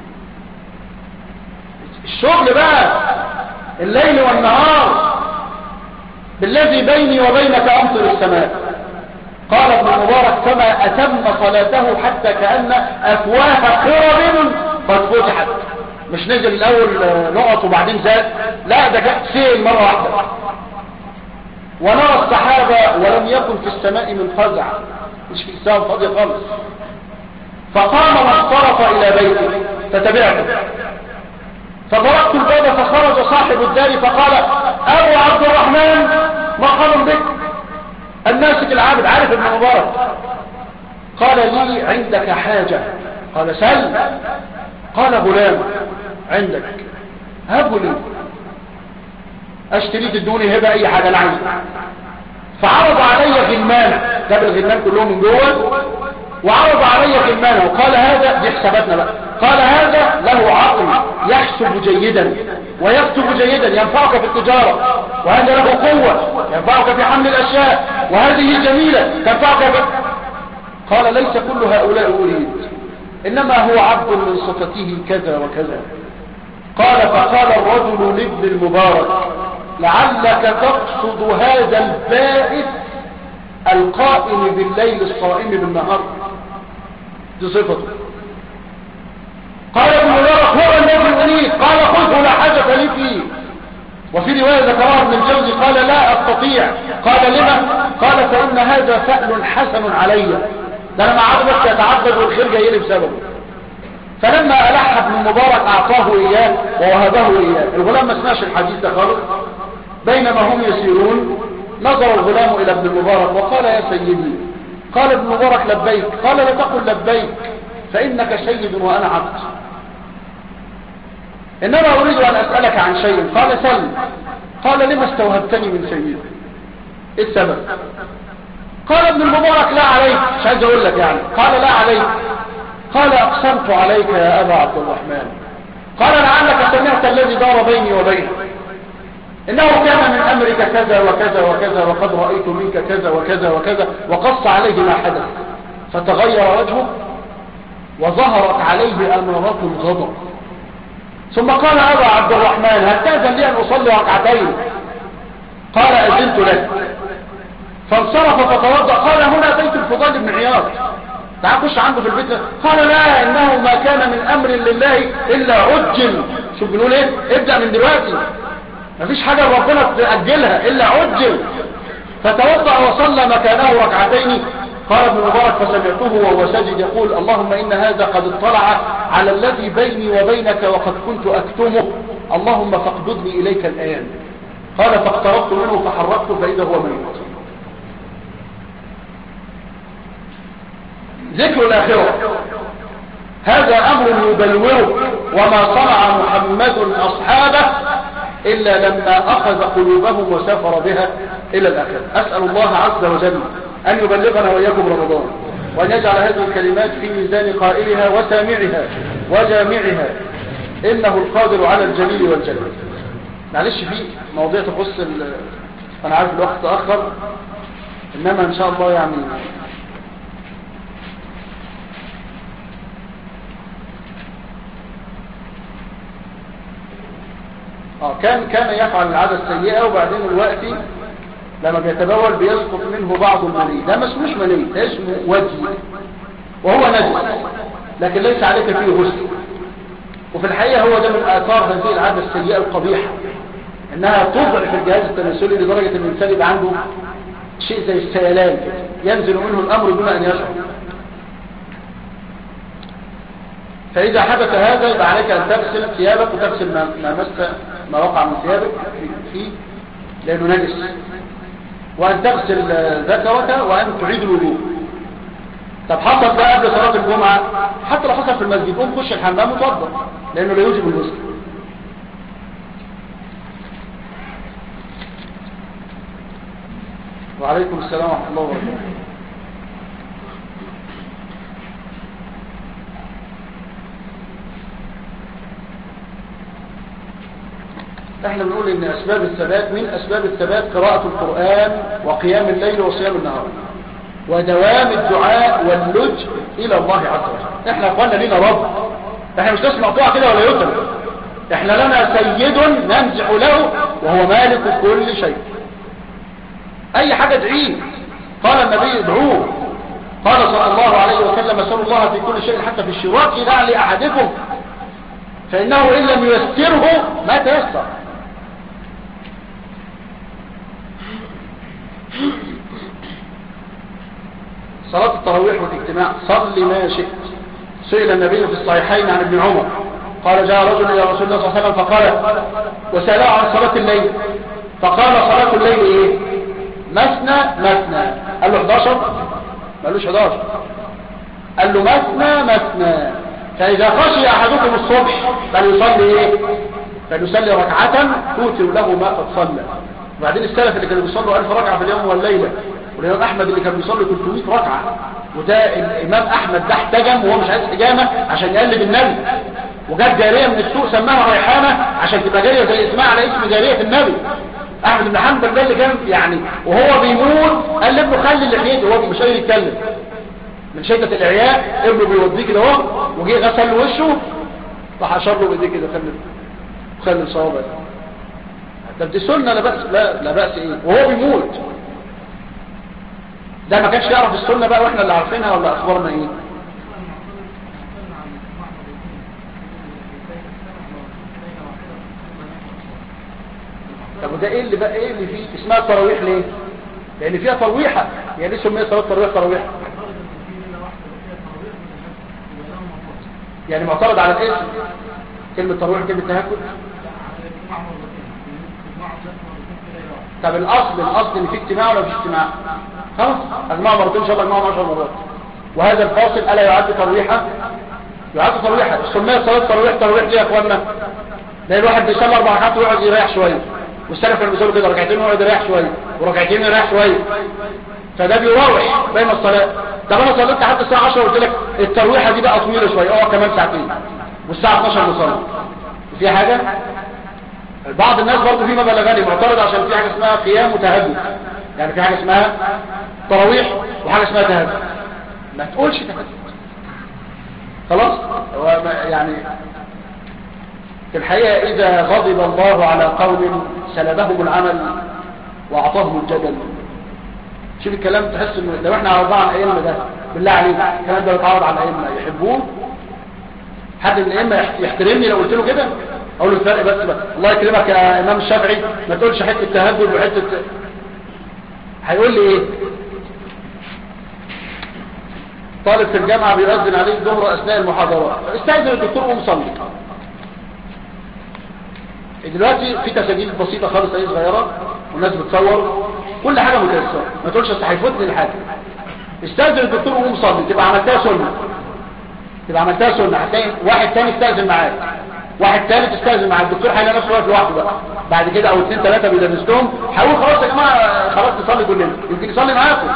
الشغل بقى الليل والنهار. بالذي بيني وبينك أمطر السماء. قال ابن المبارك فما أتم صلاته حتى كأن أفواه خرب قد فتحت. مش نزل الأول نقط وبعدين زاد، لا ده جاء سيل مرة واحدة. ونرى السحابة ولم يكن في السماء من فزع، مش في السماء فاضية خالص. فقام واصطرف إلى بيته فتبعته، فضربت الباب فخرج صاحب الدار فقال أبو عبد الرحمن مرحبا بك. الناسك العابد عارف ابن مبارك، قال لي عندك حاجة؟ قال سل. قال غلام عندك هبوا لي، اشتري تدوني هبة اي حاجة انا عايزها. فعرض علي غلمان، جاب الغلمان كلهم من جوه وعرض علي غلمانه وقال هذا، دي حساباتنا بقى، قال هذا له عقل يحسب جيدا ويكتب جيدا ينفعك في التجارة، وهذا له قوة ينفعك في حمل الاشياء، وهذه جميلة تنفعك في... قال ليس كل هؤلاء أريد، إنما هو عبد من صفته كذا وكذا. قال فقال الرجل لابن المبارك لعلك تقصد هذا البائس القائم بالليل الصائم بالنهار، دي صفته. قال ابن المبارك هو الذي أريد. قال خذه لا حاجة لي فيه. وفي رواية ذكرها ابن الجوزي قال لا أستطيع. قال لما؟ قال فإن هذا فأل حسن علي، ده انا ما عاد يتعبد والخير جاي لي بسببه. فلما ألح ابن المبارك أعطاه إياه ووهبه إياه. الغلام ما سمعش الحديث ده خالص. بينما هم يسيرون نظر الغلام إلى ابن المبارك وقال يا سيدي. قال ابن المبارك لبيك. قال لا تقل لبيك فإنك سيد وأنا عبد، إنما أريد أن أسألك عن شيء. قال سل. قال لما استوهبتني من سيدي؟ إيه السبب؟ قال ابن المبارك لا عليك، مش عايز أقول لك يعني. قال لا عليك. قال أقسمت عليك يا أبا عبد الرحمن. قال لعلك سمعت الذي دار بيني وبينه، إنه كان من أمرك كذا وكذا وكذا، وقد رأيت منك كذا وكذا وكذا، وقص عليه ما حدث، فتغير وجهه وظهرت عليه أمارات الغضب. ثم قال أبا عبد الرحمن هل تأذن لي أن أصلي ركعتين؟ قال أذنت لك. فانصرف فتوضأ. قال هنا بيت الفضيل بن عياض، تعال خش عنده في البيت. قال لا، إنه ما كان من أمر لله إلا عجل. شو بنقول إيه؟ ابدأ من دلوقتي، مفيش حاجة ربنا تأجلها إلا عجل. فتوضأ وصلى مكانه ركعتين. قال ابن مبارك فسمعته وهو ساجد يقول اللهم إن هذا قد اطلع على الذي بيني وبينك وقد كنت أكتمه، اللهم فاقبضني إليك الآن. قال فاقتربت منه فحركته فإذا هو ميت. ذكر الآخرة هذا أمر يبلوره، وما صنع محمد أصحابه إلا لما أخذ قلوبهم وسافر بها إلى الآخرة. أسأل الله عز وجل أن يبلغنا وإياكم رمضان، وأن يجعل هذه الكلمات في ميزان قائلها وسامعها وجامعها، إنه القادر على الجليل والجلال. معلش في مواضيع تخص أنا عارف الوقت تأخر، إنما إن شاء الله يعني كان يفعل العادة السيئة، وبعدين الوقت لما بيتبول بيسقط منه بعض المني. ده ما اسموش مني، ده اسمه وجه، وهو نجس لكن ليس عليك فيه غسل. وفي الحقيقة هو ده من آثار هذه العادة السيئة القبيحة، انها تضعف الجهاز التناسلي لدرجة ان الانسان يبقى عنده شيء زي السيلان ينزل منه الامر دون ان يشعر. فإذا حدث هذا يبقى عليك أن تغسل ثيابك وتغسل ما وقع من ثيابك فيه لأنه نجس، وأن تغسل ذكرك، وأن تعيد الوضوء. طب حصل بقى قبل صلاة الجمعة، حتى لو حصل في المسجد قوم خش الحمام وتوضأ لأنه لا يوجب الغسل. وعليكم السلام ورحمة الله وبركاته. احنا بنقول ان اسباب الثبات، من اسباب الثبات قراءة القرآن وقيام الليل وصيام النهار ودوام الدعاء واللجء الى الله عز وجل. احنا اخوانا لينا رب، احنا مش ناس مقطوعة كده ولا يتم، احنا لنا سيد ننزع له وهو مالك كل شيء. اي حاجة ادعيه، قال النبي ادعوه، قال صلى الله عليه وسلم اسألوا الله في كل شيء حتى في الشراك نعل احدكم فانه ان لم ييسره ما تيسر. صلاة التراويح والاجتماع صل ما شئت. سئل النبي في الصحيحين عن ابن عمر قال جاء رجل إلى رسول الله صلى الله عليه وسلم فقال وسأله عن صلاة الليل فقال صلاة الليل ايه؟ مثنى مثنى. قال له 11؟ ما قالوش 11، قال له مثنى مثنى، فإذا خشي أحدكم الصبح فليصلي إيه؟ فليصلي ركعة توتر له ما قد صلى. وبعدين السلف اللي كانوا بيصلوا 1000 ركعة في اليوم والليلة، والإمام أحمد اللي كان بيصلي 300 ركعة، وده الإمام أحمد ده احتجم وهو مش عايز حجامة عشان يقلد النبي، وجات جارية من السوق سماها ريحانة عشان تبقى جارية زي اسمها على اسم جارية النبي. أحمد بن حنبل ده اللي كان يعني وهو بيموت قال لابنه خلي لحيته، هو مش قادر يتكلم من شدة الإعياء، ابنه بيوديه كده اهو، وجه غسل له وشه، راح اشار له بايديه كده خلي الصوابع. طب دي سنة لا بأس، لا بأس ايه وهو بيموت. ده ما كانش يعرف السنة بقى واحنا اللي عارفينها ولا اخبارنا ايه؟ طب وده ايه اللي بقى ايه اللي فيه اسمها التراويح ليه؟ لان فيها ترويحة، يعني ليه سميت صلاة تراويح؟ يعني معترض على الاسم، كلمة ترويح كلمة تهكد. طب الاصل ان في اجتماع ولا مفيش اجتماع؟ خلاص اجمعوا مرتين ان شاء الله، اجمعوا 10 مرات. وهذا الفاصل الا يعد ترويحة؟ يعد ترويحة. سميت صلاة ترويح ليه يا اخوانا؟ لان الواحد بيصلي 4 ركعات ويقعد يريح شويه، والسلف كانوا بيصلوا كده ركعتين ويقعد يريح شويه وركعتين يريح شويه، فده بيروح بين الصلاه. طب انا صليت لحد الساعه 10 وقلت لك الترويحه دي بقى طويله شويه، كمان ساعتين والساعه 12 نصلي، في حاجه؟ بعض الناس برضه فيما بلغني معترض عشان في حاجه اسمها قيام وتهجد، يعني في حاجه اسمها تراويح وحاجه اسمها تهجد. ما تقولش تهجد خلاص. هو يعني في الحقيقة إذا غضب الله على قوم سلبهم العمل وأعطاهم الجدل. شوف الكلام، تحس إنه لو إحنا عرضنا عن الأئمة ده بالله عليك الكلام ده يتعرض على الأئمة يحبوه؟ حد من الأئمة يحترمني لو قلت له كده؟ أقول له الفرق بس بقى. الله يكرمك يا إمام الشافعي ما تقولش حتة تهجد وحتة، هيقول لي إيه؟ طالب في الجامعة بيؤذن عليه الظهر أثناء المحاضرات، استأذن الدكتور ومصلي. دلوقتي في تسجيل بسيطة خالص اي صغيرة والناس بتصور كل حاجة متيسرة، ما تقولش اصل هيفوتني الحاجة. استاذن الدكتور وقوم صلي، تبقى عملتها سنة. هتلاقي واحد تاني استاذن معاك، واحد ثالث استاذن مع الدكتور، هيلاقي نفسه واقف لوحده بقى بعد كده، او 2 3 بيدرسهم، هيقول خلاص يا جماعة خلاص نصلي كلنا، يمكن يصلي معاكم.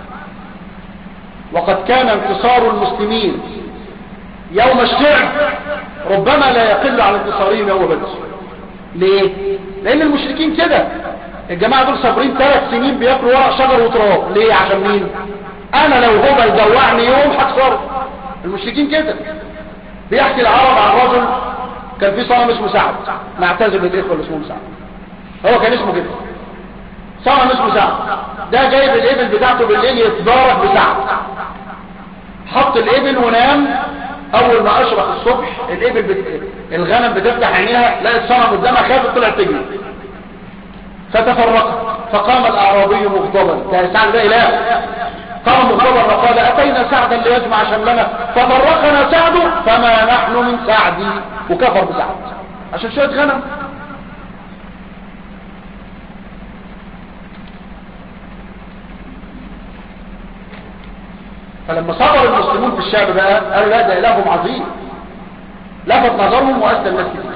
وقد كان انتصار المسلمين يوم الشعب ربما لا يقل على انتصارهم يوم بدر. ليه؟ لان المشركين كده، الجماعة دول صابرين 3 سنين بياكلوا ورق شجر وتراب. ليه؟ عشان مين؟ انا لو هو يدوعني يوم هكسره. المشركين كده. بيحكي العرب عن رجل كان في صنم اسمه سعد، نعتذر للاخوه اللي اسمه سعد، هو كان اسمه كده صنم اسمه سعد، ده جايب الابل بتاعته بالليل يتبارك بسعد، حط الابل ونام. اول ما اشرق الصبح الغنم بتفتح عينيها لقت صنم قدامها، خافت طلعت تجري فتفرقت، فقام الاعرابي مغضبا، ده سعد ده اله، قام مغضبا وقال اتينا سعدا ليجمع شملنا ففرقنا سعد فما نحن من سعدي، وكفر بسعد عشان شويه غنم. فلما صبر المسلمون في الشعب بقى قالوا لا ده إلههم عظيم، لفت نظرهم وأسلم الناس كتير.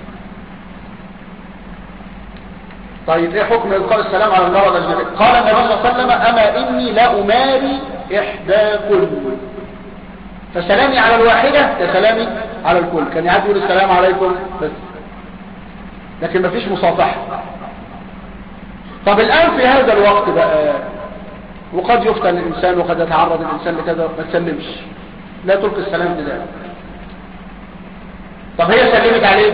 طيب ايه حكم إلقاء السلام على المرأة الأجنبية؟ قال النبي صلى الله عليه وسلم أما إني لا أماري إحداكم، فسلامي على الواحدة كسلامي على الكل. كان يعد يقول السلام عليكم بس، لكن مفيش مصافحة. طب الآن في هذا الوقت بقى وقد يفتن الإنسان وقد يتعرض الإنسان لكذا، ما تسلمش، لا تلقي السلام لله. طب هي سلمت عليك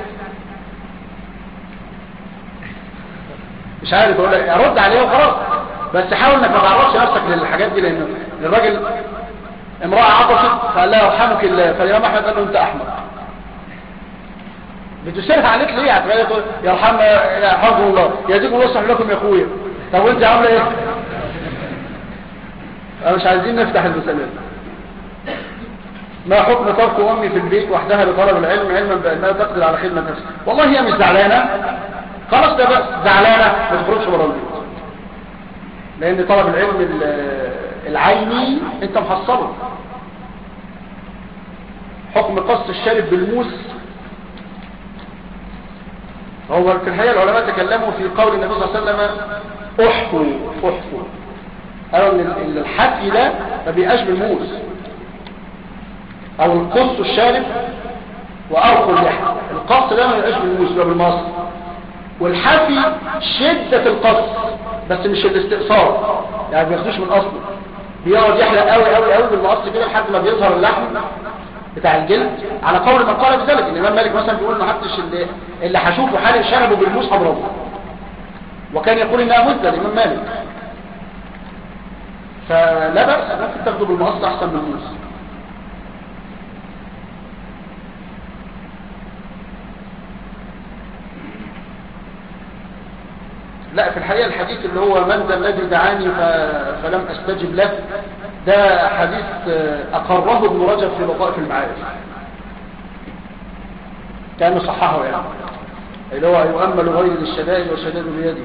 مش عارف اقول لك ارد عليها وخلاص، بس حاول انك ما تعرضش نفسك للحاجات دي، لان الراجل امرأة عطست فقال لها يرحمك الله، فالإمام أحمد قال له انت احمق، بتسرح عليك ليه؟ هتبقى تقول يرحمكم الله، يهديكم الله يصلح لكم يا اخويا. طب وانت عامله ايه؟ مش عايزين نفتح المسألة. ما حكم ترك امي في البيت وحدها لطلب العلم علما بانها تقدر على خدمة نفسها؟ والله هي مش زعلانة خلاص، ده بس زعلانة ما تخرجش بره البيت، لان طلب العلم العيني انت محصله، حكم قص الشارب بالموس. هو في الحقيقة العلماء تكلموا في قول النبي صلى الله عليه وسلم احفوا. قالوا ان الحفي ده ما بيبقاش بالموس، او القص الشارب وارخوا اللحم. القص ده ما بيبقاش بالموس، بيبقى بالمص. والحفي شدة القص بس مش الاستئصال، يعني ما بياخدوش من اصله، بيقعد يحلق قوي قوي قوي بالمقص كده لحد ما بيظهر اللحم بتاع الجلد، على قول من قال بذلك. الامام مالك مثلا بيقول ما حدش اللي هشوفه حالق شنبه بالموس هضربه، وكان يقول انها مده الامام مالك. فلا بأس، ممكن تاخده بالمقص احسن من الموس. لا في الحقيقة الحديث اللي هو من ذا الذي دعاني فلم استجب له، ده حديث اقره ابن رجب في لطائف المعارف، كان صححه يعني، اللي هو يؤمل غير للشدائد والشدائد بيده.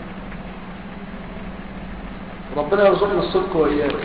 ربنا يرزقنا الصدق وإياك.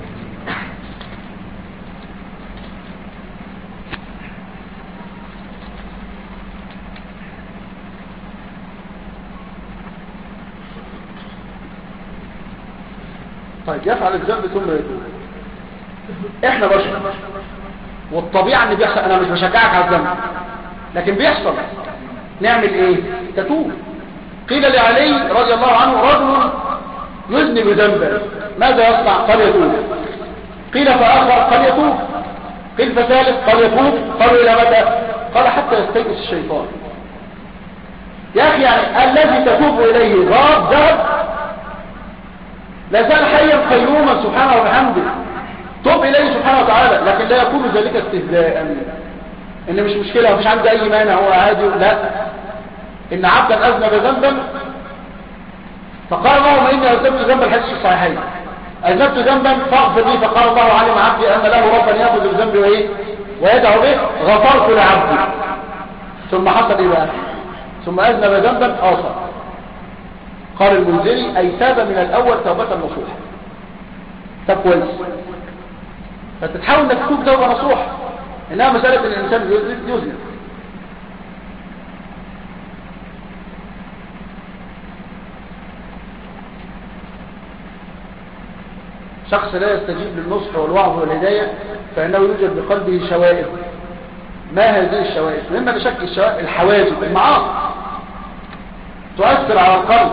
طيب يفعل الذنب ثم يتوب. احنا بشر والطبيعة ان بيحصل، انا مش بشجعك على الذنب لكن بيحصل، نعمل ايه؟ تتوب. قيل لعلي رضي الله عنه رجل يذنب ذنبا ماذا يصنع؟ قال يتوب. قيل فآخر قال يتوب. قيل فثالث قال يتوب. قالوا الى متى؟ قال حتى يستيقظ الشيطان. يا اخي يعني الذي تتوب اليه غاب ذهب، لا زال حيا قيوما سبحانه وبحمده، توب اليه سبحانه وتعالى، لكن لا يكون ذلك استهزاء، ان مش مشكله مفيش عندي اي مانع هو عادي. لا، ان عبدا اذنب ذنبا فقال اللهم اني اذنبت ذنبا، الحديث الصحيحين، اذنبت ذنبا فاغفر لي، فقال الله علم عبدي ان له ربا ياخذ الذنب وايه ويدعو به، غفرت لعبدي. ثم حصل ايه بقى؟ ثم اذنب ذنبا اخر، قال المنذري اي تاب من الاول توبه نصوحه. طب كويس، فتتحاول انك تتوب توبه نصوحه، انها مساله الانسان يذنب. شخص لا يستجيب للنصح والوعظ والهدايه فانه يوجد بقلبه شوائب. ما هذه الشوائب؟ مما لا شك الشوائب الحواجب، المعاصي تؤثر على القلب.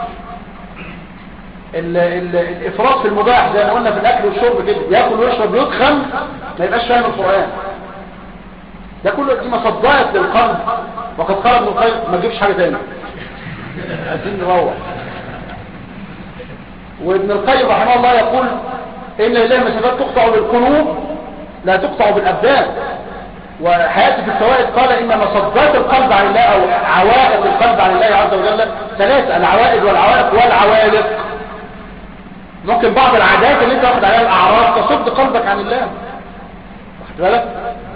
الافراط في المباح زي ما قلنا في الاكل والشرب كده، ياكل ويشرب يدخن ما يبقاش فاهم القران، ده كله دي مصدات للقلب. وقد قال ابن القيم ما تجيبش حاجه ثانيه، عايزين نروح. وابن القيم رحمه الله يقول ان لله مسافات تقطع بالقلوب لا تقطع بالابدان. وحياتي في الفوائد قال ان مصدات القلب عن الله او عوائق القلب عن الله عز وجل ثلاثه: العوائد والعوائق والعوالق. ممكن بعض العادات اللي انت واخد عليها الاعراض تصد قلبك عن الله، واخد بالك؟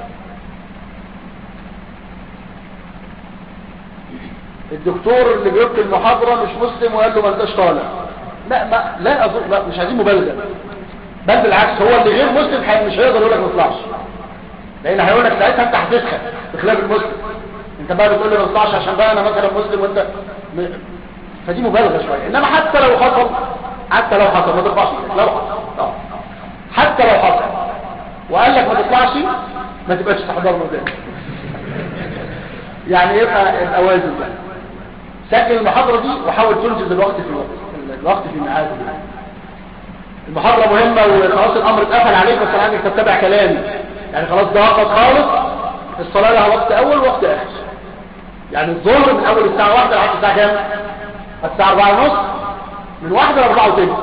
الدكتور اللي بيلقي المحاضره مش مسلم وقال له ما انتش طالع، لا اظن، لا مش عايزين مبالغه، بل بالعكس هو اللي غير مسلم مش هيقدر يقول لك ما تطلعش، لان هيقول لك ساعتها انت هتسخن بخلاف المسلم. انت بقى بتقول لي ما تطلعش عشان بقى انا مثلا مسلم وانت فدي مبالغه شويه. انما حتى لو حصل ما تطلعش، لو حصل حتى لو حصل وقال لك ما تطلعش ما تبقاش تحضر له تاني. يعني يبقى وازن بقى، سجل المحاضره دي وحاول تنجز الوقت في ميعاده. المحاضره مهمه وخلاص الامر اتقفل عليك، بس انا عايزك تتبع كلامي، يعني خلاص ده وقت خالص. الصلاه لها وقت اول ووقت اخر، يعني الظهر من اول الساعه 1 لحد الساعه كام؟ الساعه 4:30، من 1 ل 4 وتلت.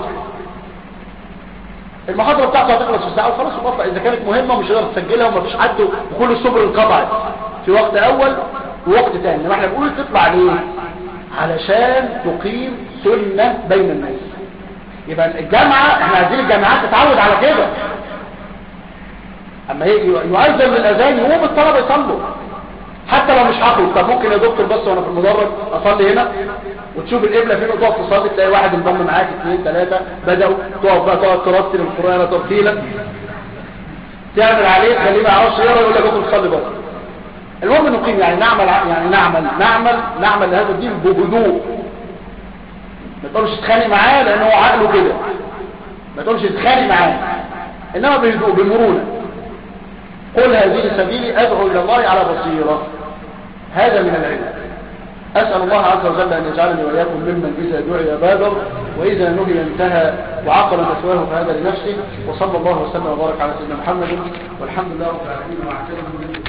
المحاضره بتاعته هتخلص في ساعه وخلاص وبطلع. اذا كانت مهمه ومش هتقدر تسجلها ومفيش حد وكل السبل انقطعت في وقت اول ووقت ثاني، انما احنا بنقول تطلع ليه؟ علشان تقيم سنه بين الناس. يبقى الجامعه احنا عايزين الجامعات تتعود على كده، اما يؤذن للاذان يقوم الطلبه يصلوا حتى لو مش حافظ. طب ممكن يا دكتور بس وانا في المدرج اصلي هنا وتشوف القبله فين وتقف تصلي، تلاقي واحد انضم معاك 2 3 بداوا تقف بقى تقعد ترتل القران ترتيلا. تعمل عليه خليه ما يعرفش يقرا يقول لك ادخل صلي بره. المهم نقيم يعني نعمل لهذا الدين بهدوء. ما تقولش تتخانق معاه لان هو عقله كده، ما تقولش تتخانق معاه، انما بهدوء بمرونه. قل هذه سبيلي ادعو الى الله على بصيره، هذا من العلم. اسال الله عز وجل ان يجعلني واياكم ممن اذا دعي بادر واذا نهي انتهى وعقل مثواه فهذا لنفسه. وصلى الله وسلم وبارك على سيدنا محمد والحمد لله رب العالمين.